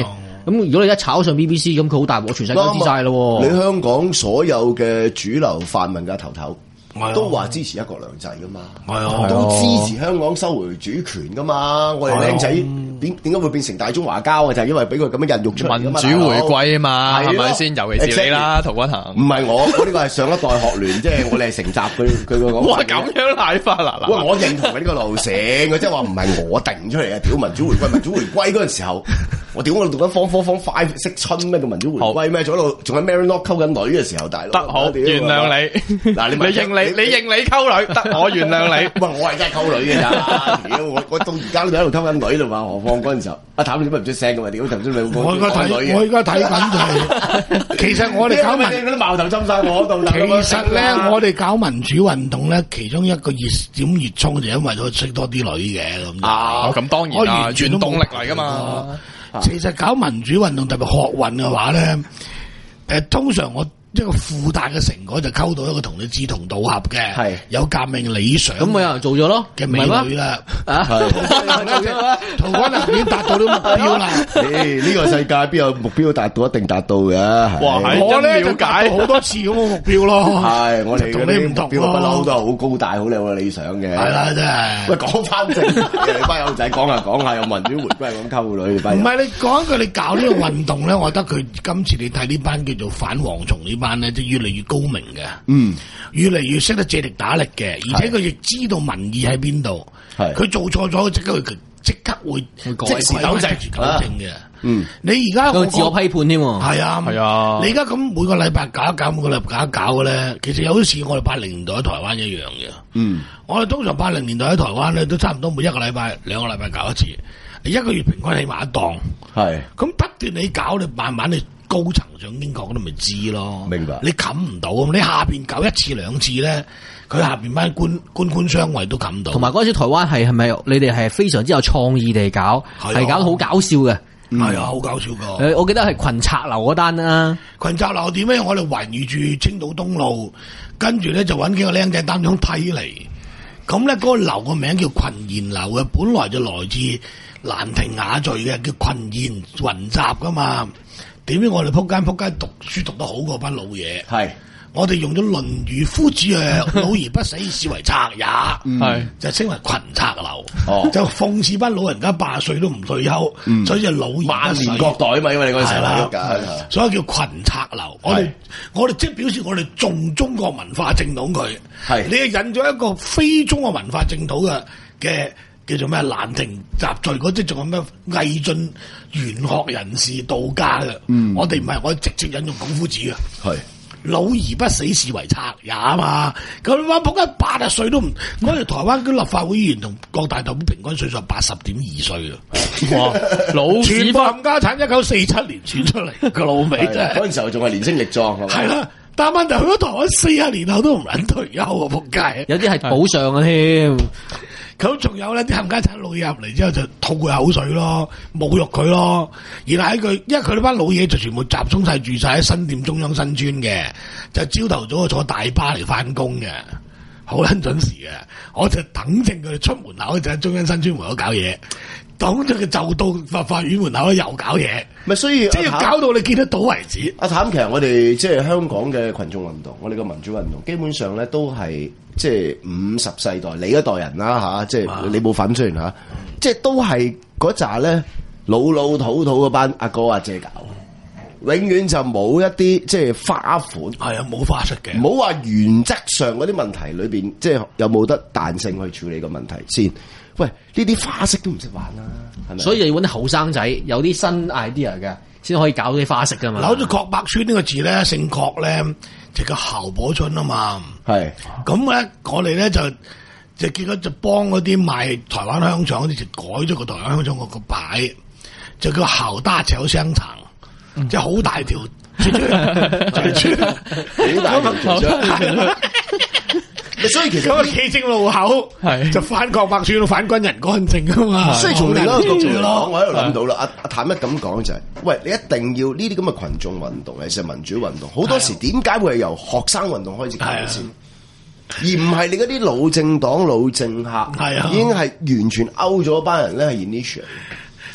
S5: 咁如果你一炒上 B B C， 咁佢好大鑊，全世界都知晒咯。
S3: 你香港所有嘅主流泛民嘅頭頭。都話支持一國兩制噶嘛，都支持香港收回主權噶嘛。我哋僆仔點點解會變成大中華膠啊？就係因為俾佢咁樣孕育出嚟
S8: 民主回歸啊嘛，係咪先？尤其是你啦，陶君行。
S3: 唔係我，我呢個係上一代學聯，即係我哋係承襲佢佢個講。
S8: 哇，咁樣賴法啦！
S3: 喂，我認同佢呢個路線，佢即係話唔係我定出嚟嘅。屌民主回歸，民主回歸嗰陣時候，我屌我讀緊方科方 five 識春咩叫民主回歸咩？仲喺度仲喺 Maryknoll 溝緊女嘅時候，大佬。
S8: 得好，原諒你。嗱，你你認你你認你溝女，得我原諒你。
S3: 喂，我係真係溝女嘅咋？屌我我到而家都喺度溝緊女啦嘛，何況嗰陣時候，阿譚你點解唔出聲嘅嘛？屌頭先你講
S4: 我而家睇，我而家睇緊就係，其實我哋搞民
S3: 嗰啲矛頭針晒我度。
S4: 其實咧，我哋搞民主運動咧，其中一個熱點熱衷就因為佢識多啲女嘅咁。
S8: 啊，咁當然啦，原動力嚟噶嘛。
S4: 其實搞民主運動特別學運嘅話咧，誒，通常我。一個附帶嘅成果就溝到一個同你志同道合嘅，係有革命理想，
S5: 咁咪有人做咗咯
S4: 嘅美女啦，啊，陶君行已經達到咗目標啦。
S3: 誒，呢個世界邊有目標達到一定達到嘅？
S8: 哇，
S4: 我咧就達到好多次咁嘅目標咯。
S3: 係，我哋
S4: 同你唔同
S3: 咯，不嬲都係好高大、好有理想嘅。
S4: 係啦，真係。
S3: 喂，講翻正，你班友仔講下講下，有民主回歸咁溝女，班
S4: 唔係你講一句，你搞呢個運動咧，我覺得佢今次你睇呢班叫做反蝗蟲呢班咧，就越嚟越高明嘅，嗯，越嚟越識得借力打力嘅，而且佢亦知道民意喺邊度，係佢做錯咗，即刻佢即刻會即時糾正糾正嘅，嗯，你而家
S5: 有自我批判添，
S4: 係啊，係啊，你而家咁每個禮拜搞一搞，每個禮拜搞一搞嘅咧，其實有啲似我哋八零年代喺台灣一樣嘅，嗯，我哋通常八零年代喺台灣咧都差唔多每一個禮拜兩個禮拜搞一次，一個月平均起碼一檔，係，咁不斷你搞，你慢慢你。高層上英國嗰度咪知咯，明白？你冚唔到，你下邊搞一次兩次咧，佢下邊班官官官相衛都冚到。
S5: 同埋嗰陣時台灣係係咪你哋係非常之有創意地搞，係、啊、搞得好搞笑嘅，係、
S4: 嗯、啊，好搞笑噶。
S5: 誒，我記得係群策樓嗰單啦，
S4: 群策樓點咧？我哋圍住青島東路，跟住咧就揾幾個僆仔擔張梯嚟，咁咧嗰個樓個名叫群賢樓嘅，本來就來自蘭亭雅序嘅，叫群賢雲集噶嘛。點解我哋仆街仆街讀書讀得好過班老嘢？係我哋用咗《論語》，夫子曰：老而不死，是為賊也。係、嗯、就稱為群策樓，哦、就諷刺班老人家八十歲都唔退休，嗯、所以就老而不死。萬年國代啊嘛，因為你嗰陣時啦，所以叫群策樓。我哋我哋即係表示我哋重中國文化正統佢。係你係引咗一個非中國文化正統嘅嘅。叫做咩？蘭亭集序嗰啲仲有咩魏晉玄學人士道家嘅、嗯，我哋唔係，我直接引用孔夫子嘅，係老而不死，是為賊也嘛。咁你話仆街八十歲都唔，我哋台灣啲立法會議員同各大代表平均歲數八十點二歲啊！哇，老全部冚家產，一九四七年選出嚟個老味真係，
S3: 嗰陣時候仲係年青力壯，
S4: 係啦。但問題去咗台灣四十年後都唔撚退休啊！仆街，
S5: 有啲係補償嘅添。
S4: 咁仲有咧，啲冚家鏟老嘢入嚟之後就吐佢口水咯，侮辱佢咯。然後喺佢，因為佢呢班老嘢就全部集中晒住晒喺新店中央新村嘅，就朝頭早就坐大巴嚟翻工嘅，好撚準時嘅。我就等正佢哋出門口就喺中央新村門口搞嘢，等咗佢就到法法院門口又搞嘢。
S3: 咪所以
S4: 即係要搞到你見得到為止。
S3: 阿譚，其實我哋即係香港嘅群眾運動，我哋嘅民主運動，基本上咧都係。即係五十世代你一代人啦吓，即係你冇份雖然吓，即係都係嗰扎咧老老土土嗰班阿哥阿姐搞，永遠就冇一啲即係花款，
S4: 係啊，冇花式嘅，
S3: 唔好話原則上嗰啲問題裏邊，即係有冇得彈性去處理個問題先。喂，呢啲花式都唔識玩啦，係咪？
S5: 所以又要揾啲後生仔，有啲新 idea 嘅，先可以搞啲花式噶嘛。
S4: 嗱，好似郭伯村呢個字咧，姓郭咧。就叫侯寶春啊嘛，係咁咧，我哋咧就就結果就幫嗰啲賣台灣香腸嗰啲就改咗個台灣香腸個個牌，就叫侯大條香腸，嗯、即係好大條，好大條。所以其實嗰個企正路口係就反郭伯村，反軍人乾淨啊嘛。
S3: 所以從另一個角度嚟講，我喺度諗到啦。阿阿譚一咁講就係、是，喂，你一定要呢啲咁嘅群眾運動，其實民主運動，好多時點解會係由學生運動開始開始，而唔係你嗰啲老政黨、老政客，係啊，已經係完全勾咗班人咧係 initiate。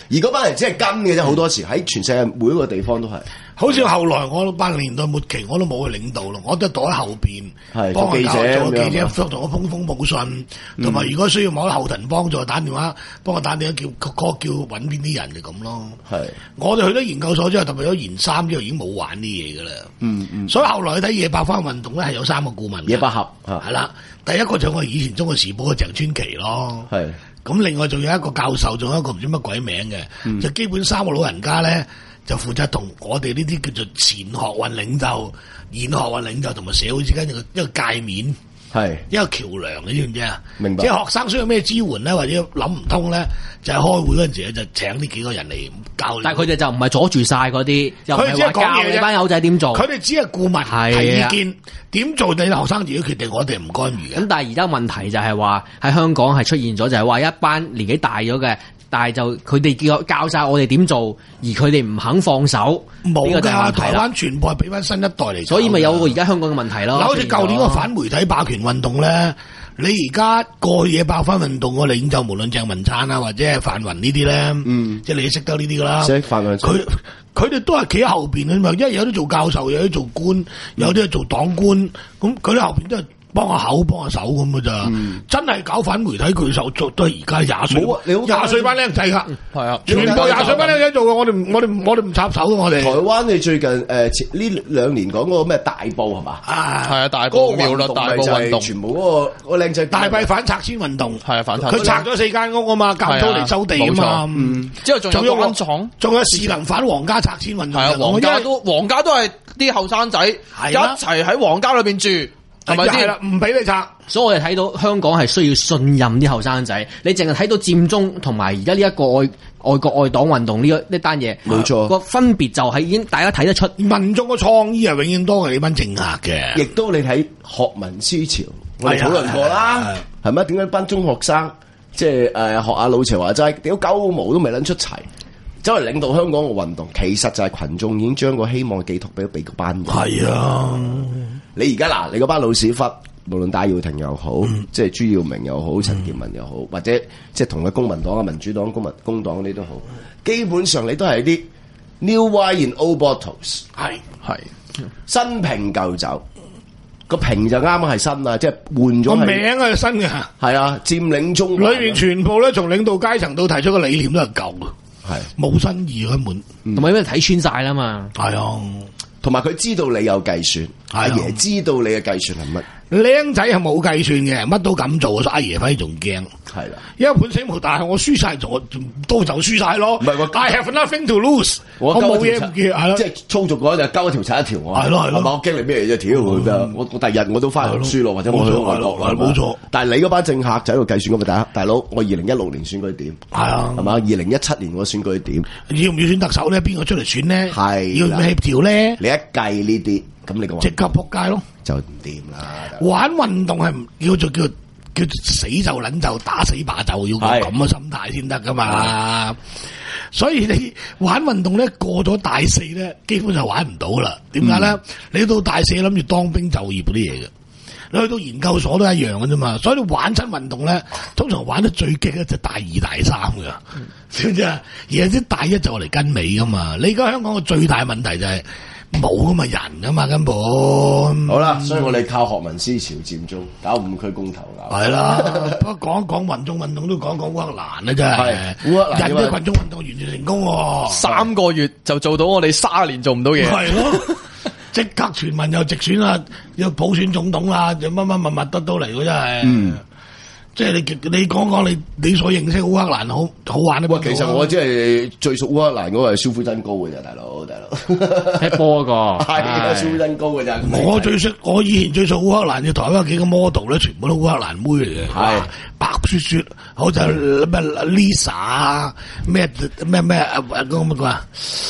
S3: 而嗰班人只係跟嘅啫，好多時喺全世界每一個地方都係。
S4: 好似後來我八零年代末期，我都冇去領導咯，我都躲喺後邊，幫
S3: 記者
S4: 做記者，同我封封報信，同埋如果需要某啲後勤幫助，打電話幫我打電話叫嗰叫揾邊啲人就咁咯。係，我哋去咗研究所之後，特別咗研三之後，已經冇玩啲嘢噶啦。嗯嗯，所以後來去睇野百花運動咧，係有三個顧問。野百合係啦，第一個就我以前中國時報嘅鄭川琪咯。係，咁另外仲有一個教授，仲有一個唔知乜鬼名嘅，嗯、就基本三個老人家咧。就負責同我哋呢啲叫做前學運領袖、現學運領袖同埋社會之間一個一個界面，係一個橋梁，你知唔知啊？明白。即係學生需要咩支援咧，或者諗唔通咧，就係、是、開會嗰陣時就請呢幾個人嚟教。但係佢哋就唔係阻住晒嗰啲，又唔係話教你班友仔點做。佢哋只係顧問，提意見，點做你學生自己決定，我哋唔干預嘅。咁但係而家問題就係話喺香港係出現咗，就係話一班年紀大咗嘅。但係就佢哋教教晒我哋點做，而佢哋唔肯放手，冇㗎。台灣全部係俾翻新一代嚟，所以咪有個而家香港嘅問題咯。嗱，好似舊年個反媒體霸權運動咧，你而家過去嘢爆翻運動個領袖，無論鄭文燦啊或者係范雲呢啲咧，嗯，即係你都識得呢啲㗎啦。識范雲，佢佢哋都係企喺後邊啊嘛，因為有啲做教授，有啲做官，有啲係做黨官，咁佢啲後邊都係。幫下口幫下手咁噶咋，嗯、真係搞反媒體巨獸做都係而家廿歲，廿歲班僆仔噶，係啊，全部廿歲班僆仔做嘅，我哋我哋我哋唔插手嘅，我哋。台灣你最近誒呢兩年講嗰個咩大埔係嘛？啊，係啊，大埔苗栗大埔運動，全部嗰、嗰個嗰僆仔大埔反拆遷運動，係啊，反拆，佢拆咗四間屋啊嘛，夾租嚟收地啊嘛，嗯，之後仲有軍廠，仲有士林反皇家拆遷運動，係啊，皇家都皇家都係啲後生仔一齊喺皇家裏邊住。係咪先？唔俾你拆，所以我哋睇到香港係需要信任啲後生仔。你淨係睇到佔中同埋而家呢一個愛愛國愛黨運動呢個呢單嘢，冇錯。個分別就係已經大家睇得出，民眾嘅創意係永遠多過你班政客嘅。亦都你睇學民思潮，我哋討論過啦，係咪？點解班中學生即係誒學阿老邪話齋，屌鳩毛都未撚出齊，走嚟領導香港嘅運動，其實就係群眾已經將個希望寄託俾俾個班人。係啊。你而家嗱，你嗰班老屎忽，無論戴耀廷又好，嗯、即係朱耀明又好，陳健民又好，或者即係同佢公民黨啊、民主黨、公民工黨嗰啲都好，基本上你都係啲 new wine in old bottles， 係係新瓶舊酒，個瓶就啱啱係新啊，即係換咗個名係新嘅，係啊，佔領中裏面全部咧，從領導階層到提出嘅理念都係舊嘅，係冇新意根本，同埋因為睇穿晒啦嘛，係啊。同埋佢知道你有計算，阿爺知道你嘅計算係乜？僆仔係冇計算嘅，乜都敢做，阿爺反而仲驚。係啦，因為本死無大，我輸晒咗，都就輸晒咯。唔係我 I have nothing to lose，我冇嘢唔見，係咯，即係操作嗰陣交一條查一條。係咯係咯，我經歷咩嘢啫？條我我第日我都翻嚟讀書咯，或者我去外國啦。冇錯。但係你嗰班政客就喺度計算咁嘅大大佬，我二零一六年選舉點？係啊，係嘛？二零一七年我選舉點？要唔要選特首咧？邊個出嚟選咧？係要唔要協調咧？你一計呢啲，咁你個即刻撲街咯，就唔掂啦。玩運動係唔叫做叫叫死就撚就打死靶就要咁嘅心態先得噶嘛。所以你玩運動咧過咗大四咧，基本就玩唔到啦。點解咧？嗯、你到大四諗住當兵就業嗰啲嘢嘅，你去到研究所都一樣嘅啫嘛。所以你玩親運動咧，通常玩得最激咧就大二大三噶，知唔知啊？而係啲大一就嚟跟尾噶嘛。你而家香港嘅最大問題就係、是。冇咁嘅人噶嘛，根本好啦，所以我哋靠學民思潮佔中，搞五區公投啦。係啦，不過講一講民眾運動都講講烏克蘭啦，真係。烏克蘭人嘅群眾運動完全成功，三個月就做到我哋卅年做唔到嘢。係咯，即刻全民又直選啦，又普選總統啦，又乜乜乜乜得到嚟嘅真係。嗯。即係你你講講你你所認識烏克蘭好好玩咧？其實我即係最熟烏克蘭嗰個係蕭夫真高嘅咋，大佬大佬踢波個係蕭夫真高嘅咋。我最識我以前最熟烏克蘭嘅台灣幾個 model 咧，全部都烏克蘭妹嚟嘅，係白雪雪，好似咩 Lisa 啊，咩咩咩嗰個乜鬼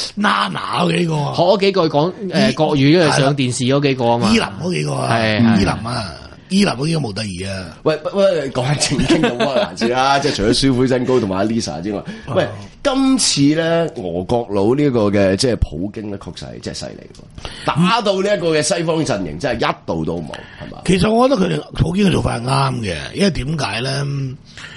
S4: Nana 嗰幾個，學咗幾句講誒國語，因為上電視嗰幾個啊嘛，伊林嗰幾個係伊林啊。伊林嗰啲都冇得意啊！喂喂，講下正經嘅烏克蘭先啦，即係除咗舒夫真高同埋阿 Lisa 之外，喂，今次咧俄國佬呢個嘅即係普京咧，確實係真係犀利喎！打到呢一個嘅西方陣營，真係一度都冇，係嘛？其實我覺得佢哋普京嘅做法係啱嘅，因為點解咧？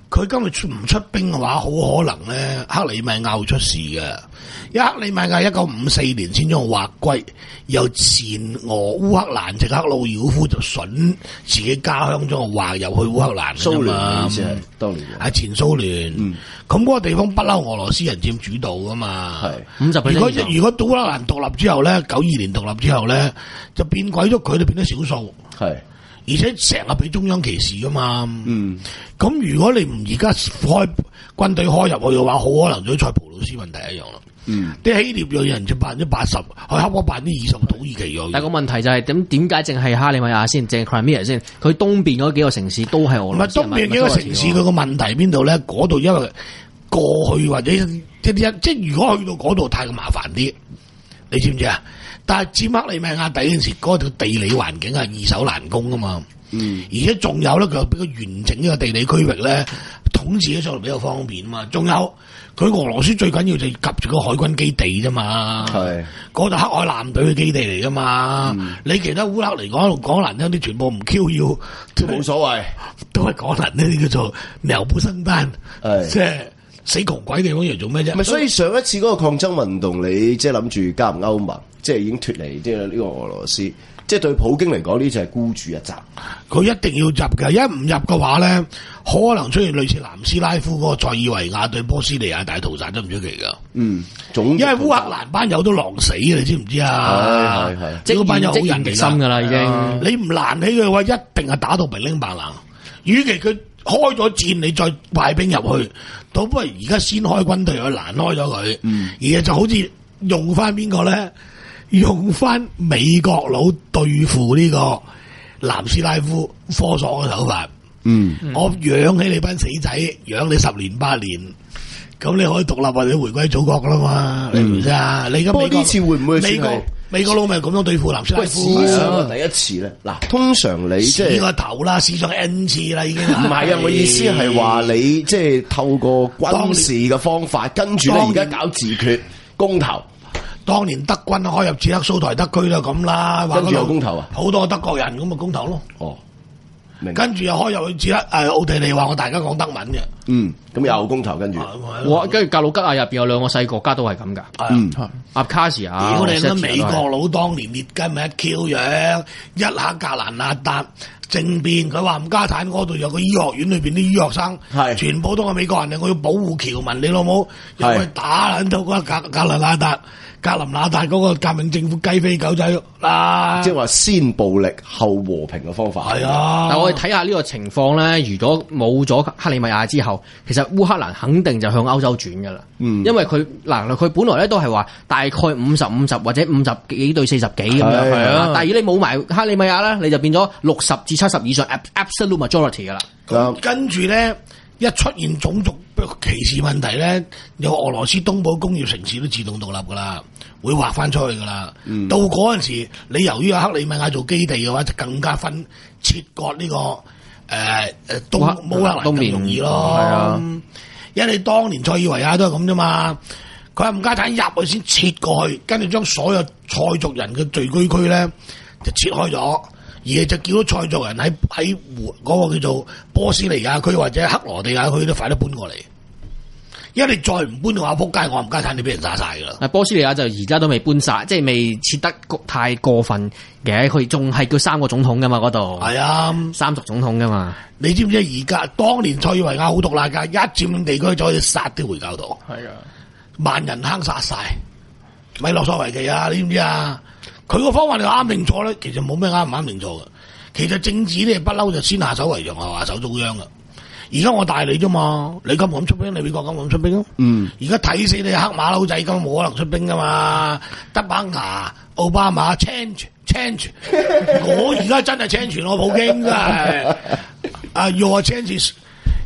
S4: 佢今日出唔出兵嘅話，好可能咧克里米亞會出事嘅。因為克里米亞一九五四年先將劃歸，由前俄烏克蘭即克魯曉夫就筍自己家鄉將我劃入去烏克蘭㗎嘛。
S3: 蘇聯當年
S4: 係前蘇聯，咁、嗯、嗰個地方不嬲俄羅斯人佔主導㗎嘛。係五十。如果如果烏克蘭獨立之後咧，九二年獨立之後咧，就變鬼咗，佢哋變咗少數。係。而且成日俾中央歧視噶嘛，嗯，咁如果你唔而家開軍隊開入去嘅話，好可能就塞浦路斯問題一樣咯，嗯，啲希臘裔人就百分之八十，去黑我百分之二十土耳其裔。但個問題就係點點解淨係克里米亞先，淨係 Crimea 先？佢東邊嗰幾個城市都係俄羅斯。唔係東邊幾個城市，佢個問題邊度咧？嗰度因為過去或者即即即如果去到嗰度太過麻煩啲，你知唔知啊？但係佔克里米亞第一件事，嗰條地理環境係易守難攻啊嘛，嗯，而且仲有咧，佢比較完整呢個地理區域咧，統治起上嚟比較方便啊嘛。仲有佢俄羅斯最緊要就夾住個海軍基地啫嘛，係嗰度黑海艦隊嘅基地嚟噶嘛。嗯、你其他烏克嚟講講難聽啲，全部唔 Q 要都冇所謂，都係講難聽啲叫做鳥不生蛋，即係死窮鬼地方嚟做咩啫？
S3: 咪所以上一次嗰個抗爭運動，你即係諗住加入歐盟？即係已經脫離即係呢個俄羅斯，即係對普京嚟講呢就係孤注一擲。
S4: 佢一定要入嘅，一唔入嘅話咧，可能出現類似南斯拉夫嗰個塞爾維亞對波斯尼亞大屠殺都唔出奇噶。嗯，總因為烏克蘭班友都狼死嘅，你知唔知啊？係係係，即係嗰班友好人嚟心噶啦，已經。你唔攔起佢嘅話，一定係打到平拎白冷。與其佢開咗戰，你再派兵入去，倒不如而家先開軍隊去攔開咗佢。嗯，而家就好似用翻邊個咧？用翻美國佬對付呢個南斯拉夫科索嘅手法，嗯，我養起你班死仔，養你十年八年，咁你可以獨立或者回歸祖國噶啦嘛，嗯、你唔知啊？你而家美國呢次會唔會美國美國佬咪咁樣對付南斯拉夫？
S3: 史上第一次咧，嗱，通常你即係
S4: 個頭啦，試上 N 次啦，已經
S3: 唔係啊！我意思係話你即係透過軍事嘅方法，跟住咧而家搞自決公投。
S4: 當年德軍開入捷克蘇台德區就咁啦，
S3: 跟住有公投啊，
S4: 好多德國人咁咪公投咯。哦，明。跟住又開入去捷克誒奧地利，話我大家講德文嘅。
S3: 嗯，咁又公投跟住。
S5: 哇，跟住格魯吉亞入邊有兩個細國家都係咁㗎。嗯，阿卡士亞。
S4: 屌你啦！美國佬當年列根咪一 Q 樣，一下格蘭納達政變，佢話唔加坦嗰度有個醫學院裏邊啲醫學生，係全部都係美國人嚟，我要保護僑民，你老母又去打撚到嗰個格格蘭納達。格林納達嗰個革命政府雞飛狗仔啦，
S3: 即係話先暴力後和平嘅方法。
S5: 係啊，但我哋睇下呢個情況咧，如果冇咗克里米亞之後，其實烏克蘭肯定就向歐洲轉噶啦。嗯，因為佢嗱佢本來咧都係話大概五十五十或者五十幾對四十幾咁樣，係啊。但係如果你冇埋克里米亞咧，你就變咗六十至七十以上 absolute majority 噶啦。
S4: 咁跟住咧，一出現種族歧視問題咧，有俄羅斯東部工業城市都自動獨立噶啦，會劃翻出去噶啦。嗯、到嗰陣時，你由於有克里米亞做基地嘅話，就更加分切割呢、這個誒誒、呃、東烏克蘭更容易咯。係啊，因為你當年塞爾維亞都係咁啫嘛，佢係唔加坦入去先切過去，跟住將所有塞族人嘅聚居區咧就切開咗。而就叫到塞族人喺喺嗰個叫做波斯尼亞區或者克羅地亞區都快啲搬過嚟，因為你再唔搬嘅話，仆街我唔加坦你俾人炸晒噶啦。
S5: 波斯尼亞就而家都未搬晒，即係未切得太過分嘅，佢仲係叫三個總統噶嘛嗰度。係啊，三族總統噶嘛。
S4: 你知唔知而家當年塞爾維亞好毒辣噶，一佔領地區就可以殺啲回教徒。係啊，萬人坑殺晒，咪洛索維奇啊，你知唔知啊？佢個方法你話啱定錯咧，其實冇咩啱唔啱定錯嘅。其實政治咧不嬲就先下手為上，後下手遭殃噶。而家我大你啫嘛，你敢唔敢出兵？你美國敢唔敢出兵咯？嗯。而家睇死你黑馬騮仔，咁冇可能出兵噶嘛？得把牙，奧巴馬 change change， 我而家真係 change 我普京真係。啊 ，your change is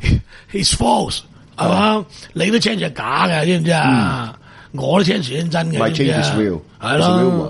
S4: his false 係嘛？你都 change 係假嘅，知唔知啊？我都 change 先真嘅。
S3: My change is real，
S4: 係咯。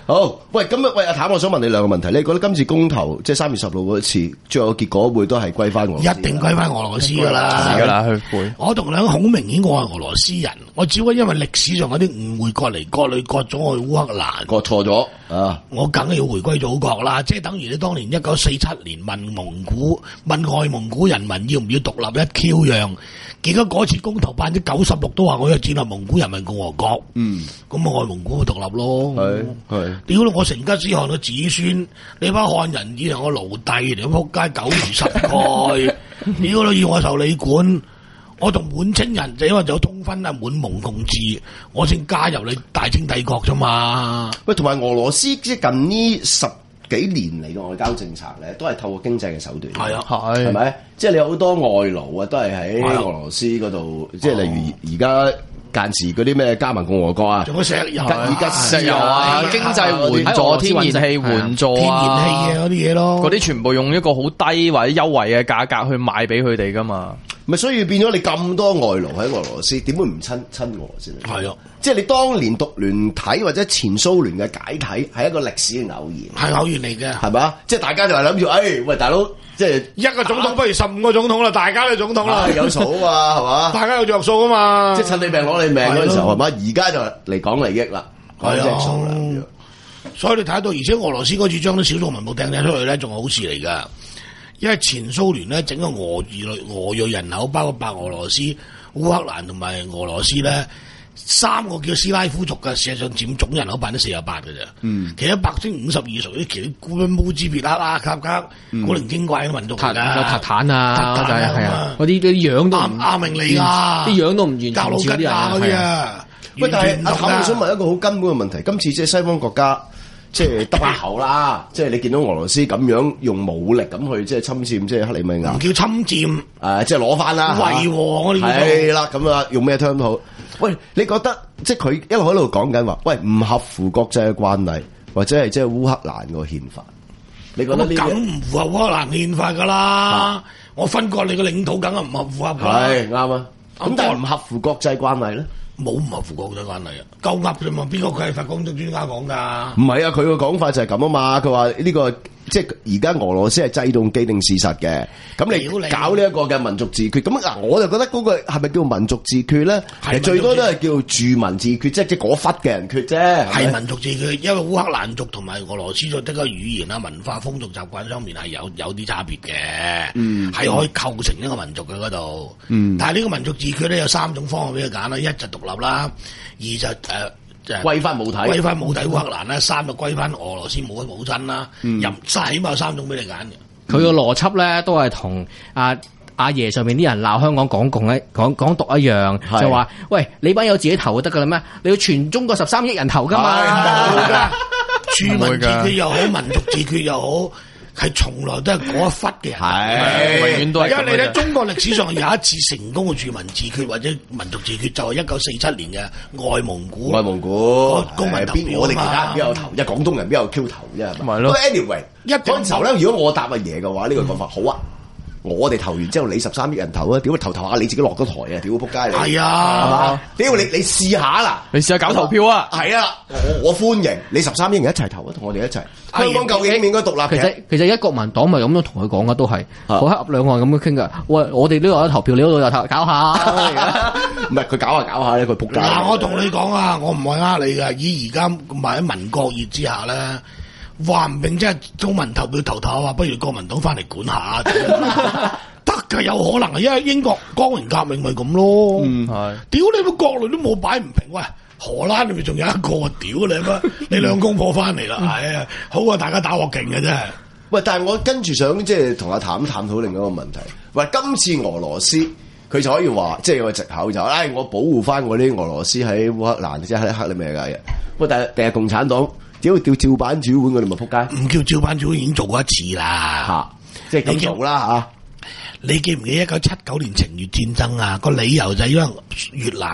S3: 好，喂，咁啊，喂，阿譚，我想問你兩個問題，你覺得今次公投即係三月十六嗰次，最後結果會都係歸翻俄羅斯？
S4: 一定歸翻俄羅斯噶啦，
S8: 噶啦，佢會。
S4: 我同兩個好明顯，我係俄羅斯人，我只不過因為歷史上嗰啲誤會，割嚟割去，割咗我去烏克蘭，
S3: 割錯咗啊！
S4: 我梗係要回歸祖國啦，即係等於你當年一九四七年問蒙古問外蒙古人民要唔要獨立一 Q 樣，結果嗰次公投百分之九十六都話我要戰入蒙古人民共和國，嗯，咁啊外蒙古咪獨立咯，係係，屌你我成吉思汗嘅子孫，你班漢人以為我奴隸嚟，仆街九如十蓋，屌你要我受你管？我同滿清人就因為有通婚啊，滿蒙共治，我先加入你大清帝國啫嘛。
S3: 喂，同埋俄羅斯即係近呢十幾年嚟嘅外交政策咧，都係透過經濟嘅手段。係啊，係，係咪？即係你有好多外勞啊，都係喺俄羅斯嗰度，即係例如而家。間時嗰啲咩加盟共和國啊，
S4: 仲有石油、
S3: 而家
S8: 石油啊、經濟援助、天然氣援助啊、
S4: 天然氣啊嗰啲嘢咯，
S8: 嗰啲全部用一個好低或者優惠嘅價格去賣俾佢哋噶嘛。
S3: 咪所以變咗你咁多外勞喺俄羅斯，點會唔親親俄先？
S4: 係啊，
S3: 即係你當年獨聯體或者前蘇聯嘅解體係一個歷史嘅偶然，
S4: 係偶然嚟嘅，係
S3: 咪啊？即係大家就係諗住，誒喂大佬，即係
S4: 一個總統不如十五個總統啦，大家都總統啦，
S3: 有數啊，係嘛？
S4: 大家有着數啊嘛，
S3: 即係趁你命攞你命嗰陣時候係嘛？而家就嚟講利益啦，講隻數啦。
S4: 所以你睇到，而且俄羅斯嗰次將啲少數民族掟掟出去咧，仲係好事嚟噶。因為前蘇聯咧整個俄裔俄裔人口，包括白俄羅斯、烏克蘭同埋俄羅斯咧，三個叫斯拉夫族嘅，事實上佔總人口百分之四十八嘅啫。嗯，其他百分之五十二屬於其他烏烏茲別克啦、卡卡、古靈精怪嘅民族嚟㗎，
S5: 有塔坦啊，係啊，嗰啲啲樣都
S4: 阿阿明嚟㗎，
S5: 啲樣都唔完全
S4: 格魯吉亞嗰啲啊。
S3: 喂，但係阿譚，我想問一個好根本嘅問題，今次即係西方國家。即係得把口啦，即係你見到俄羅斯咁樣用武力咁去即係侵佔即係克里米亞，
S4: 唔叫侵佔，
S3: 誒即係攞翻啦，
S4: 維和嗰啲
S3: 係啦，咁啊用咩 term 都好。喂，你覺得即係佢一路喺度講緊話，喂唔合乎國際嘅慣例，或者係即係烏克蘭個憲法，你覺得呢？
S4: 咁唔符合烏克蘭憲法㗎啦，我分割你個領土，梗係唔合符合㗎。
S3: 係啱啊，咁但係唔合乎國際慣例咧？
S4: 冇唔合乎國際關係啊，夠噏啫嘛！邊個佢係法國專家講㗎？
S3: 唔係啊，佢個講法就係咁啊嘛。佢話呢個即係而家俄羅斯係制度既定事實嘅，咁你搞呢一個嘅民族自決，咁嗱我就覺得嗰個係咪叫民族自決咧？係最多都係叫住民自決，即係即係嗰忽嘅人決啫。係
S4: 民族自決，因為烏克蘭族同埋俄羅斯族的個語言啊、文化、風俗習慣上面係有有啲差別嘅，嗯，係可以構成一個民族嘅嗰度。嗯，但係呢個民族自決咧有三種方案俾佢揀啦，一就獨立啦，二就誒。
S3: 歸翻母體，
S4: 歸翻母體烏克蘭啦，三就歸翻俄羅斯母母親啦，任三起碼有三種俾你揀嘅。
S5: 佢個邏輯咧都係同阿阿爺上面啲人鬧香港港共咧港港獨一樣，就話喂你班友自己投就得噶啦咩？你要全中國十三億人投噶嘛？
S4: 冇噶，住民自決又好，民族自決又好。係從來都係嗰一忽嘅人，
S8: 係永遠都係。
S4: 因為你咧，中國歷史上有一次成功嘅住民自決或者民族自決，就係一九四七年嘅外蒙古。
S3: 外蒙古
S4: 公民投票，
S3: 我哋其他邊有投？一廣東人邊有 Q 投啫？
S8: 係咯。
S3: Anyway， 一嗰陣時候咧，如果我答阿爺嘅話，呢個講法好啊。我哋投完之後，你十三億人投啊！屌，投投下你自己落咗台啊！屌，仆街你！
S4: 係啊，係嘛？
S3: 屌你，你試下啦！
S8: 你試下搞投票啊！
S3: 係啊，我我歡迎你十三億人一齊投啊，同我哋一齊。香港究竟應唔應該獨立？
S5: 其實其實一國民黨咪咁樣同佢講噶，都係好黑兩岸咁樣傾噶。喂，我哋都有得投票，你嗰度又投搞下。
S3: 唔係佢搞下搞下咧，佢仆街。
S4: 嗱，我同你講啊，我唔係呃你噶。以而家唔係喺民國熱之下咧。話唔定即係中民投票投投啊，不如國民黨翻嚟管下，得㗎有可能啊，因為英國光榮革命咪咁咯。嗯，係。屌你個國內都冇擺唔平，喂，荷蘭你咪仲有一個，屌你乜？你兩公婆翻嚟啦，係啊，好過大家打鑊勁嘅啫。
S3: 喂，但係我跟住想即係同阿譚探討另一個問題。喂，今次俄羅斯佢就可以話，即係有個藉口就，唉，我保護翻我啲俄羅斯喺烏克蘭，即係喺克里米亞嘅。喂，但係定係共產黨？只要叫照板煮碗，我哋咪仆街。唔叫
S4: 照板煮碗，已經做過一次啦。吓、啊，
S3: 即係咁做啦吓。
S4: 你記唔記得一九七九年情越戰爭啊？個理由就係因為越南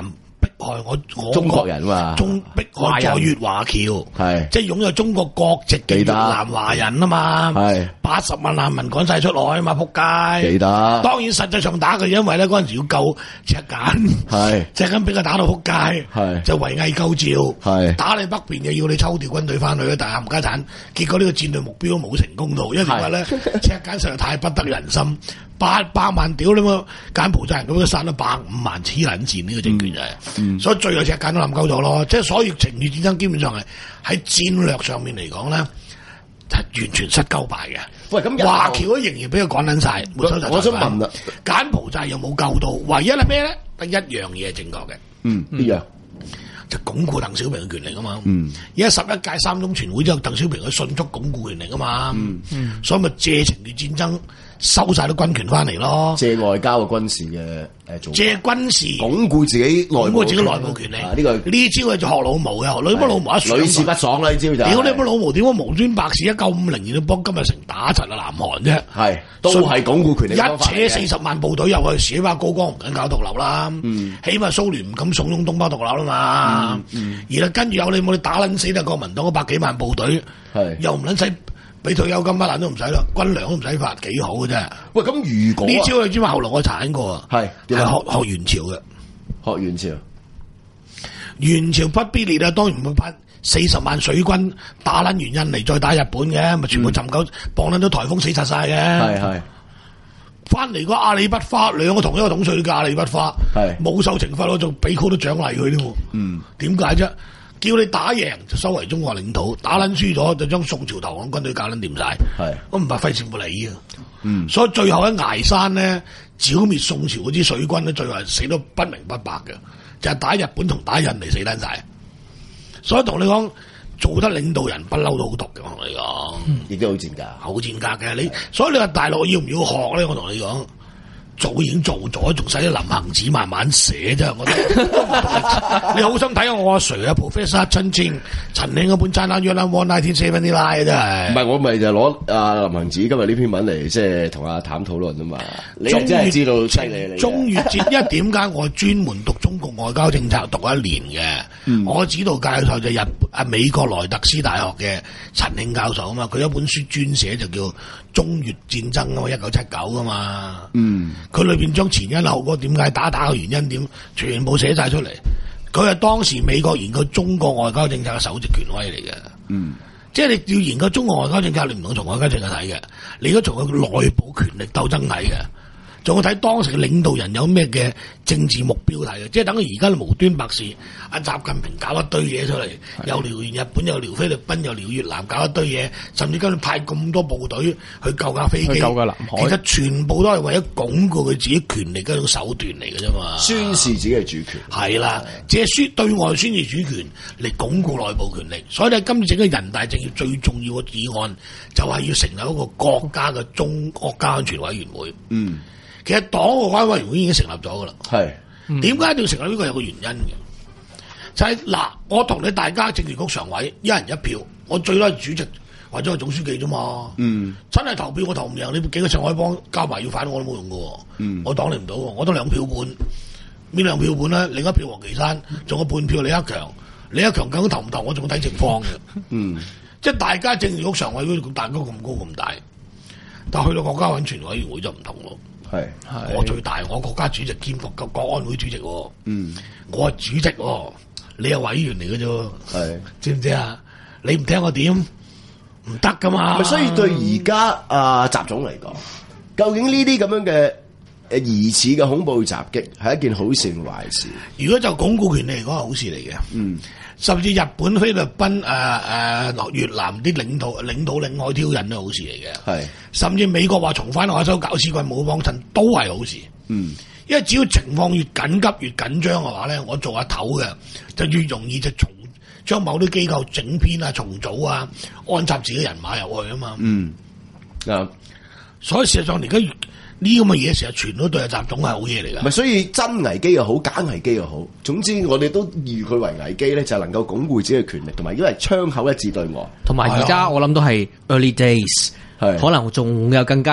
S4: 迫害我我
S3: 中國人嘛，
S4: 中迫害咗越華僑，係即係擁有中國國籍嘅越南華人啊嘛，係八十萬難民趕晒出來啊嘛，仆街！記得。當然實際上打佢，因為咧嗰陣時要救赤柬，係赤柬俾佢打到仆街，係就圍魏救趙，係打你北邊又要你抽調軍隊翻去咧，但係冚家鏟，結果呢個戰略目標都冇成功到，因為點解咧？赤柬實在太不得人心。八百萬屌你嘛，柬埔寨人咁樣殺咗百五萬黐撚線呢個政權就係、嗯嗯，所以最後赤柬都冧鳩咗咯。即係所以情越戰爭基本上係喺戰略上面嚟講咧，係完全失鳩敗嘅。喂，咁華僑都仍然俾佢趕撚晒。我想問啦，柬埔寨又冇救到，唯一係咩咧？得一樣嘢係正確嘅。嗯，呢樣就鞏固鄧小平嘅權力啊嘛。嗯，而家十一屆三中全會之後，鄧小平佢迅速鞏固權力啊嘛。嗯嗯，所以咪借情越戰爭。收晒啲軍權翻嚟咯，借外交嘅軍事嘅誒做，借軍事鞏固自己內部自己內部權力。呢、啊這個呢招係做學老毛嘅，學你乜老毛一屢試不爽啦！呢招就屌你乜老毛點解無端白事一九五零年都幫金日成打柒啊南韓啫？係都係鞏固權力。一扯四十萬部隊入去，起碼高崗唔敢搞獨立啦。嗯，起碼蘇聯唔敢慫恿東北獨立啦嘛。嗯嗯，而家跟住有你冇你打撚死得國民黨嗰百幾萬部隊，係又唔撚使。俾退休金乜撚都唔使咯，軍糧都唔使發，幾好嘅啫。喂，咁如果呢招你知嘛？後來我查緊過啊，係係學學元朝嘅，學元朝。元朝不必烈啊，當然唔會派四十萬水軍打撚完印尼，再打日本嘅，咪全部浸狗傍撚到颱風死柒晒嘅。係係。翻嚟個阿里不花兩個同一個統帥嘅阿里不花，係冇受懲罰咯，仲俾好多獎勵佢添。嗯，點解啫？叫你打贏就收為中國領土，打撚輸咗就將宋朝投降軍隊搞撚掂晒，係我唔係費事冇理啊。嗯，所以最後喺崖山咧剿滅宋朝嗰支水軍咧，最後係死得不明不白嘅，就係、是、打日本同打印尼死撚晒。所以同你講，做得領導人不嬲都好毒嘅，我同你講，亦都好賤格，好賤格嘅。你所以你話大陸要唔要學咧？我同你講。早已經做咗，仲使啲林行止慢慢寫啫。我覺得你好心睇下我阿 Sir 啊 Professor 陳清陳慶嗰本《China Yuan War nineteen seventy nine》真係。唔係我咪就攞阿林行止今日呢篇文嚟，即係同阿譚討論啊嘛。你真係知道犀利你。中越戰，因為點解我專門讀中國外交政策讀一年嘅？嗯、我指導教授就日啊美國萊特斯大學嘅陳慶教授啊嘛，佢有一本書專寫就叫《中越戰爭》啊嘛，一九七九噶嘛。嗯。佢裏邊將前因後果點解打打嘅原因點全部寫晒出嚟，佢係當時美國研究中國外交政策嘅首席權威嚟嘅。嗯，即係你要研究中國外交政策，你唔能從外交政策睇嘅，你應該從佢內部權力鬥爭睇嘅，仲要睇當時嘅領導人有咩嘅政治目標睇嘅，即係等佢而家無端白事，阿習近平搞一堆嘢出嚟，又撩完日本，又撩菲律賓，又撩越南，搞一堆嘢，甚至跟住派咁多部隊去救架飛機，去救架南海，其實全部都係為咗鞏固佢自己權力嘅一種手段嚟嘅啫嘛，宣示自己嘅主權。係啦，即係宣對外宣示主權嚟鞏固內部權力。所以咧，今次整個人大政協最重要嘅議案就係要成立一個國家嘅中國家安全委員會。嗯。其實黨嘅關委員會已經成立咗噶啦，係點解一定要成立呢個有個原因嘅，就係、是、嗱，我同你大家政治局常委一人一票，我最多係主席或者係總書記啫嘛，嗯，真係投票我投唔贏，你幾個上海幫加埋要反我都冇用噶，嗯，我擋你唔到，我得兩票半，邊兩票半咧？另一票王岐山，仲有半票李克強，李克強究竟投唔投我仲睇情況嘅，嗯，即係大家政治局常委會大家咁高咁大，但係去到國家安全委員會就唔同咯。係，我最大，我國家主席兼國國安會主席，嗯，我係主席，你係委員嚟嘅啫，係，知唔知啊？你唔聽我點，唔得噶嘛。所以對而家阿習總嚟講，究竟呢啲咁樣嘅誒疑似嘅恐怖襲擊係一件好事定壞事？如果就鞏固權力嚟講係好事嚟嘅，嗯。甚至日本、菲律賓、誒誒越南啲領土、領土領海挑釁都好事嚟嘅。係，甚至美國話重返亞洲搞事棍冇幫襯都係好事。嗯，因為只要情況越緊急越緊張嘅話咧，我做阿頭嘅就越容易就重將某啲機構整編啊、重組啊、安插自己人馬入去啊嘛。嗯，啊，所以事實上而家呢咁嘅嘢成日傳都對阿習總係好嘢嚟㗎。唔係，所以真危機又好，假危機又好，總之我哋都預佢為危機咧，就能夠鞏固自己嘅權力，同埋因為槍口一致對外。同埋而家我諗都係 early days，係可能仲有更加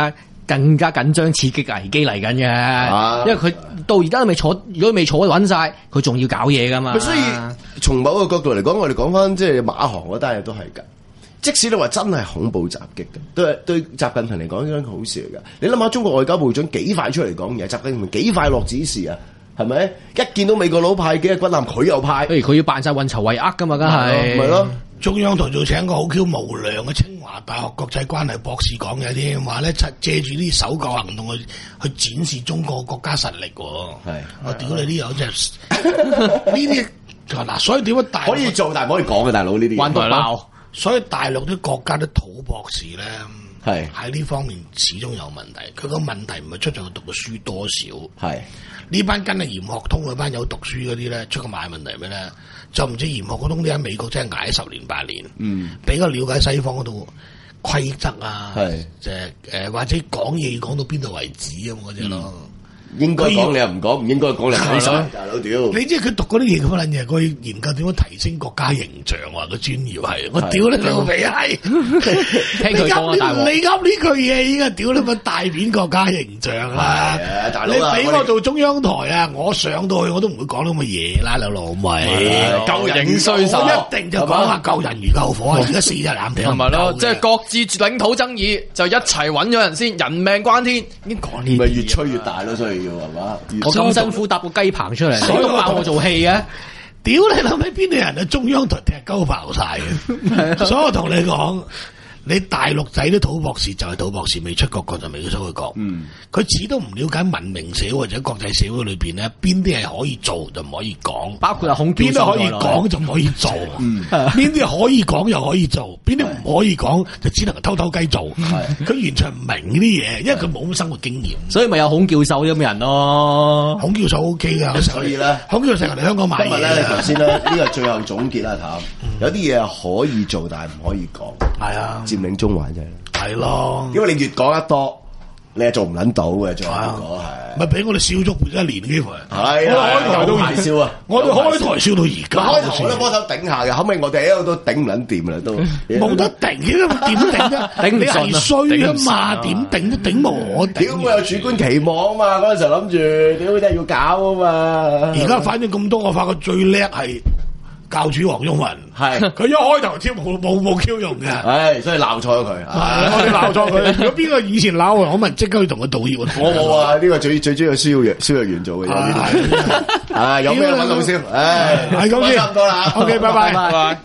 S5: 更加緊張刺激危機嚟緊嘅，啊、因為佢到而家都未坐，如果未坐穩晒，佢仲要搞嘢噶嘛。
S3: 所以從某個角度嚟講，我哋講翻即係馬航嗰單嘢都係㗎。即使你話真係恐怖襲擊嘅，對對習近平嚟講應該好事嚟㗎。你諗下中國外交部長幾快出嚟講嘢，習近平幾快落指示啊？係咪？一見到美國佬派幾隻軍艦，佢又派。
S5: 譬如佢要扮晒運籌帷幄㗎嘛，梗係。
S3: 咪咯。
S4: 中央台就請個好 Q 無良嘅清華大學國際關係博士講嘢添，話咧借住啲搜救行動去去展示中國國家實力喎。係，我屌你呢友真係呢啲嗱，所以點解大陸
S3: 可以做，但係唔可以講嘅大佬呢啲
S5: 玩到爆。
S4: 所以大陸啲國家啲土博士咧，
S3: 係
S4: 喺呢方面始終有問題。佢個問題唔係出咗讀嘅書多少，係。呢班跟係嚴學通嗰班有讀書嗰啲咧，出個賣問題咩咧？就唔知嚴學通啲喺美國真係捱十年八年，嗯，比較了解西方嗰度規則啊，係即係誒或者講嘢講到邊度為止咁嗰隻咯。
S3: 應該講你又唔講，唔應該講你講晒，大佬屌！
S4: 你知佢讀嗰啲嘢咁撚嘢，佢研究點樣提升國家形象啊？個專業係，我屌你老味係，聽佢講啊大鑊！你噏呢句嘢依家屌你咪大片國家形象啦！你俾我做中央台啊，我上到去我都唔會講咁嘅嘢啦，老老味！
S8: 救人衰手，
S4: 我一定就講下救人如救火啊！而家四隻眼聽唔
S8: 係咯，即係各自領土爭議就一齊揾咗人先，人命關天，已經講呢啲，
S3: 咪越吹越大咯，所以。係嘛？
S5: 我咁辛苦搭個雞棚出嚟，你都話我做戲嘅？
S4: 屌你諗起邊啲人啊？中央台踢鳩爆晒嘅，所以我同你講。你大陸仔啲土博士就係土博士，未出國過就未出去講。嗯，佢始終唔了解文明社會或者國際社會裏邊咧，邊啲係可以做就唔可以講，
S5: 包括係孔
S4: 邊啲可以講就唔可以做。嗯，邊啲可以講又可以做，邊啲唔可以講就只能偷偷雞做。係，佢完全唔明呢啲嘢，因為佢冇咁生活經驗。
S5: 所以咪有孔教授咁嘅人咯。
S4: 孔教授 O K 噶，
S3: 所以咧，
S4: 孔教授嚟香港買嘢。
S3: 今日咧，你頭先咧呢個最後總結啦，譚，有啲嘢係可以做，但係唔可以講。係啊。佔領中環啫，
S4: 係咯，
S3: 因為你越講得多，你係做唔撚到嘅，做香港係，
S4: 咪俾我哋笑足一年幾乎，
S3: 係啊，開台都大笑啊，
S4: 我哋開台笑到而家，
S3: 開台我都幫手頂下嘅，後尾我哋喺度都頂唔撚掂啦，都
S4: 冇得頂，點頂啊？頂你係衰啊嘛，點頂都頂冇我頂，
S3: 屌我有主觀期望啊嘛，嗰陣時諗住，屌真係要搞啊嘛，
S4: 而家反正咁多，我發覺最叻係。教主黃毓民係佢一開頭添冇冇冇 Q 用嘅，
S3: 係所以鬧錯咗佢。
S4: 我哋鬧錯佢。如果邊個以前鬧我，我咪即刻去同佢道歉。
S3: 我冇啊，呢個最最主要蕭若蕭若元做嘅嘢。啊，有咩揾老蕭？唉，
S4: 係咁先，
S3: 差唔多啦。
S4: OK，拜拜，拜拜。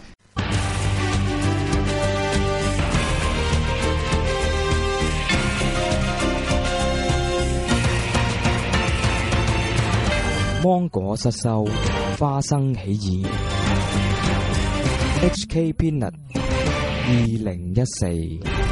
S9: 芒果失收，花生起義。H K Peanut 二零一四。